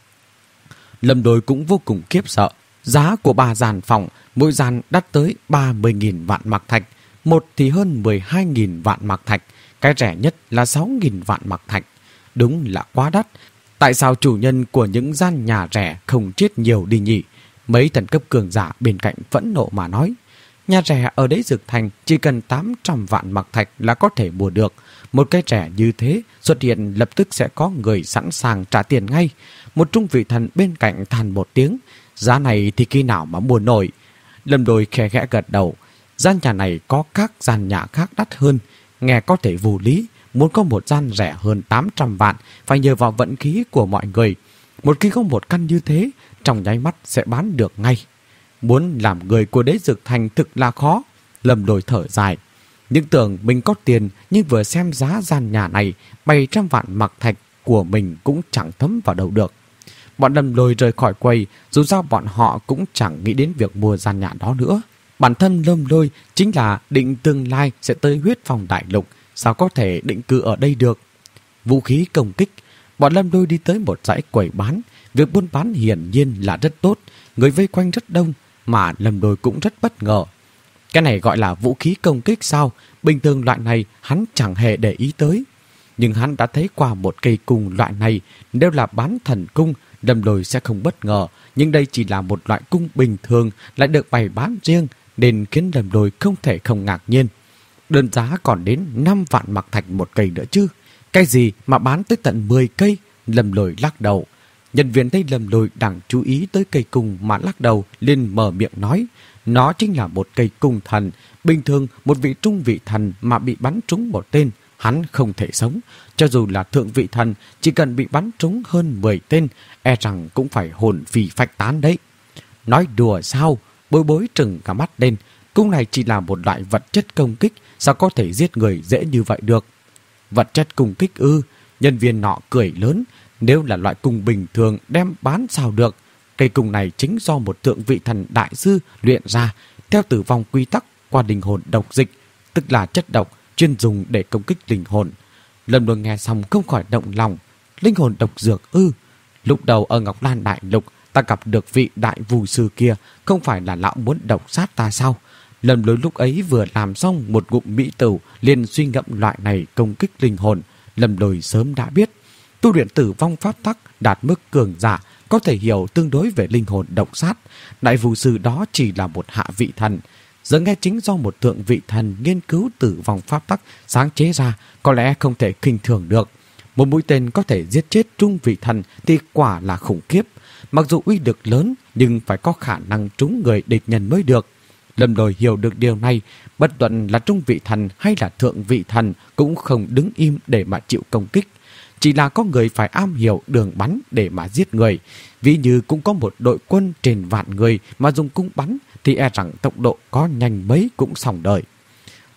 Lâm Lôi cũng vô cùng khiếp sợ. Giá của ba gian phòng, mỗi gian đắt tới ba mươi nghìn vạn mặc thạch, một thì hơn mười hai nghìn vạn mặc thạch, cái rẻ nhất là sáu nghìn vạn mặc thạch. Đúng là quá đắt. Tại sao chủ nhân của những gian nhà rẻ không chết nhiều đi nhỉ? Mấy thần cấp cường giả bên cạnh phẫn nộ mà nói. Nhà rẻ ở đế dược thành chỉ cần tám trăm vạn mặc thạch là có thể mua được. Một cái rẻ như thế xuất hiện lập tức sẽ có người sẵn sàng trả tiền ngay. Một trung vị thần bên cạnh than một tiếng. Giá này thì khi nào mà mua nổi? Lâm Lôi khẽ khẽ gật đầu. Gian nhà này có các gian nhà khác đắt hơn. Nghe có thể vô lý. Muốn có một gian rẻ hơn tám trăm vạn phải nhờ vào vận khí của mọi người. Một khi có một căn như thế, trong nháy mắt sẽ bán được ngay. Muốn làm người của đế dược thành thực là khó. Lâm Lôi thở dài. Nhưng tưởng mình có tiền, nhưng vừa xem giá gian nhà này, bảy trăm vạn mặc thạch của mình cũng chẳng thấm vào đâu được. Bọn Lâm Lôi rời khỏi quầy, dù sao bọn họ cũng chẳng nghĩ đến việc mua gian nhà đó nữa. Bản thân Lâm Lôi chính là định tương lai sẽ tới huyết phong đại lục, sao có thể định cư ở đây được. Vũ khí công kích, bọn Lâm Lôi đi tới một dãy quầy bán. Việc buôn bán hiển nhiên là rất tốt, người vây quanh rất đông, mà Lâm Lôi cũng rất bất ngờ. Cái này gọi là vũ khí công kích sao? Bình thường loại này hắn chẳng hề để ý tới. Nhưng hắn đã thấy qua một cây cung loại này, nếu là bán thần cung, Lâm Lôi sẽ không bất ngờ. Nhưng đây chỉ là một loại cung bình thường lại được bày bán riêng, nên khiến Lâm Lôi không thể không ngạc nhiên. Đơn giá còn đến năm vạn mặc thạch một cây nữa chứ. Cái gì mà bán tới tận mười cây? Lâm Lôi lắc đầu. Nhân viên thấy Lâm Lôi đang chú ý tới cây cung mà lắc đầu, liền mở miệng nói. Nó chính là một cây cung thần. Bình thường một vị trung vị thần mà bị bắn trúng một tên, hắn không thể sống. Cho dù là thượng vị thần, chỉ cần bị bắn trúng hơn mười tên, e rằng cũng phải hồn phì phách tán đấy. Nói đùa sao? Bối bối trừng cả mắt lên. Cung này chỉ là một loại vật chất công kích, sao có thể giết người dễ như vậy được? Vật chất công kích ư? Nhân viên nọ cười lớn. Nếu là loại cung bình thường đem bán sao được? Cây cung này chính do một thượng vị thần đại sư luyện ra, theo tử vong quy tắc qua linh hồn độc dịch, tức là chất độc chuyên dùng để công kích linh hồn. Lâm Lôi nghe xong không khỏi động lòng. Linh hồn độc dược ư? Lúc đầu ở Ngọc Lan Đại Lục, ta gặp được vị đại vù sư kia, không phải là lão muốn độc sát ta sao? Lâm Lôi lúc ấy vừa làm xong một ngụm mỹ tửu, liền suy ngẫm loại này công kích linh hồn. Lâm Lôi sớm đã biết, tu luyện tử vong pháp tắc đạt mức cường giả, có thể hiểu tương đối về linh hồn độc sát. Đại vù sư đó chỉ là một hạ vị thần. Giờ nghe chính do một thượng vị thần nghiên cứu tử vong pháp tắc sáng chế ra, có lẽ không thể khinh thường được. Một mũi tên có thể giết chết trung vị thần thì quả là khủng khiếp. Mặc dù uy lực lớn, nhưng phải có khả năng trúng người địch nhân mới được. Lâm Lôi hiểu được điều này, bất luận là trung vị thần hay là thượng vị thần cũng không đứng im để mà chịu công kích. Chỉ là có người phải am hiểu đường bắn để mà giết người. Ví như cũng có một đội quân trên vạn người mà dùng cung bắn thì e rằng tốc độ có nhanh mấy cũng xong đời.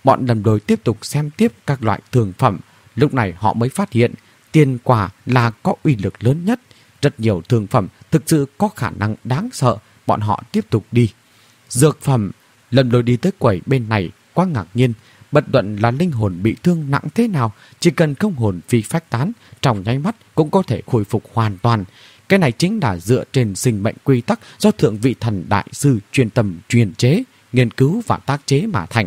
bọn Lâm Lôi tiếp tục xem tiếp các loại thương phẩm. Lúc này họ mới phát hiện tiền quả là có uy lực lớn nhất. Rất nhiều thương phẩm thực sự có khả năng đáng sợ. Bọn họ tiếp tục đi. Dược phẩm. Lâm Lôi đi tới quầy bên này quá ngạc nhiên. Bất luận là linh hồn bị thương nặng thế nào, chỉ cần không hồn phi phách tán, trong nháy mắt cũng có thể khôi phục hoàn toàn. Cái này chính là dựa trên sinh mệnh quy tắc do thượng vị thần đại sư chuyên tâm truyền chế, nghiên cứu và tác chế mà thành.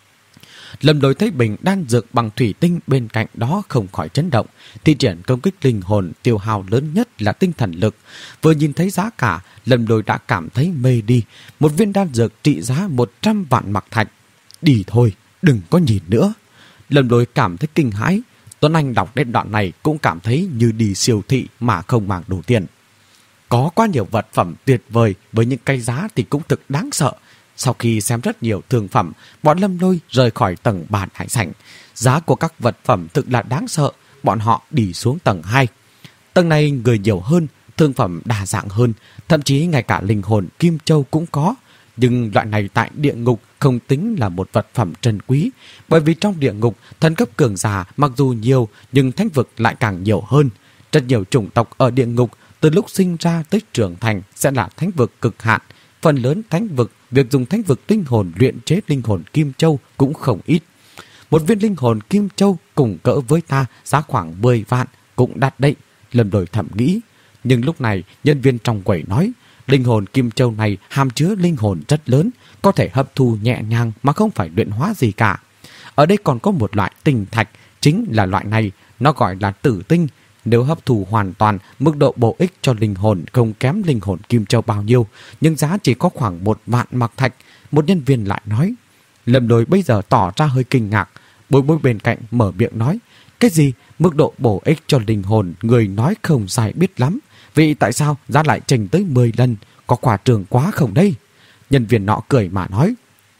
Lâm Lôi thấy bình đan dược bằng thủy tinh bên cạnh đó không khỏi chấn động. Thi triển công kích linh hồn tiêu hao lớn nhất là tinh thần lực. Vừa nhìn thấy giá cả, Lâm Lôi đã cảm thấy mê đi. Một viên đan dược trị giá một trăm vạn mặc thạch. Đi thôi, đừng có nhìn nữa. Lâm Lôi cảm thấy kinh hãi. Tuấn Anh đọc đến đoạn này cũng cảm thấy như đi siêu thị mà không mang đủ tiền. Có quá nhiều vật phẩm tuyệt vời, với những cái giá thì cũng thực đáng sợ. Sau khi xem rất nhiều thương phẩm, bọn Lâm Lôi rời khỏi tầng bàn hải sảnh. Giá của các vật phẩm thực là đáng sợ. Bọn họ đi xuống tầng hai. Tầng này người nhiều hơn, thương phẩm đa dạng hơn, thậm chí ngay cả linh hồn Kim Châu cũng có. Nhưng loại này tại địa ngục không tính là một vật phẩm trân quý, bởi vì trong địa ngục thần cấp cường giả mặc dù nhiều nhưng thánh vực lại càng nhiều hơn. Rất nhiều chủng tộc ở địa ngục từ lúc sinh ra tới trưởng thành sẽ là thánh vực cực hạn. Phần lớn thánh vực, việc dùng thánh vực linh hồn luyện chế linh hồn Kim Châu cũng không ít. Một viên linh hồn Kim Châu cùng cỡ với ta giá khoảng mười vạn cũng đắt đấy, Lâm Lôi thầm nghĩ. Nhưng lúc này nhân viên trong quầy nói linh hồn Kim Châu này hàm chứa linh hồn rất lớn, có thể hấp thu nhẹ nhàng mà không phải luyện hóa gì cả. Ở đây còn có một loại tinh thạch, chính là loại này, nó gọi là tử tinh. Nếu hấp thu hoàn toàn, mức độ bổ ích cho linh hồn không kém linh hồn Kim Châu bao nhiêu, nhưng giá chỉ có khoảng một vạn mặc thạch. Một nhân viên lại nói. Lâm Lôi bây giờ tỏ ra hơi kinh ngạc. Bối Bối bên cạnh mở miệng nói, cái gì? Mức độ bổ ích cho linh hồn, người nói không sai biết lắm. Vì tại sao giá lại chênh tới mười lần? Có quả trường quá không đây? Nhân viên nọ cười mà nói,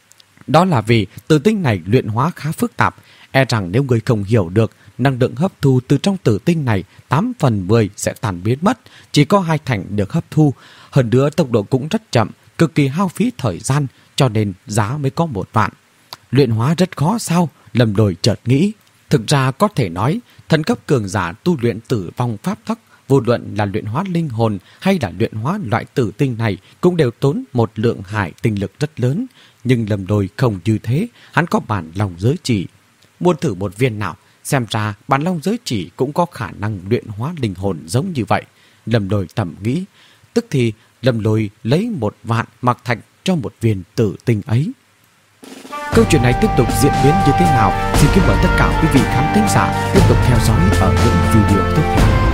đó là vì tử tinh này luyện hóa khá phức tạp. E rằng nếu người không hiểu được, năng lượng hấp thu từ trong tử tinh này tám phần mười sẽ tàn biến mất, chỉ có hai thành được hấp thu. Hơn nữa tốc độ cũng rất chậm, cực kỳ hao phí thời gian, cho nên giá mới có một vạn. Luyện hóa rất khó sao? Lâm Lôi chợt nghĩ. Thực ra có thể nói, thần cấp cường giả tu luyện tử vong pháp tắc, vô luận là luyện hóa linh hồn hay là luyện hóa loại tử tinh này cũng đều tốn một lượng hải tinh lực rất lớn. Nhưng Lâm Lôi không như thế, hắn có bản lòng giới chỉ. Muốn thử một viên nào, xem ra bản long giới chỉ cũng có khả năng luyện hóa linh hồn giống như vậy. Lâm Lôi thầm nghĩ. Tức thì Lâm Lôi lấy một vạn mặc thạch cho một viên tử tinh ấy. Câu chuyện này tiếp tục diễn biến như thế nào? Xin kính mời tất cả quý vị khán thính giả tiếp tục theo dõi ở những video tiếp theo.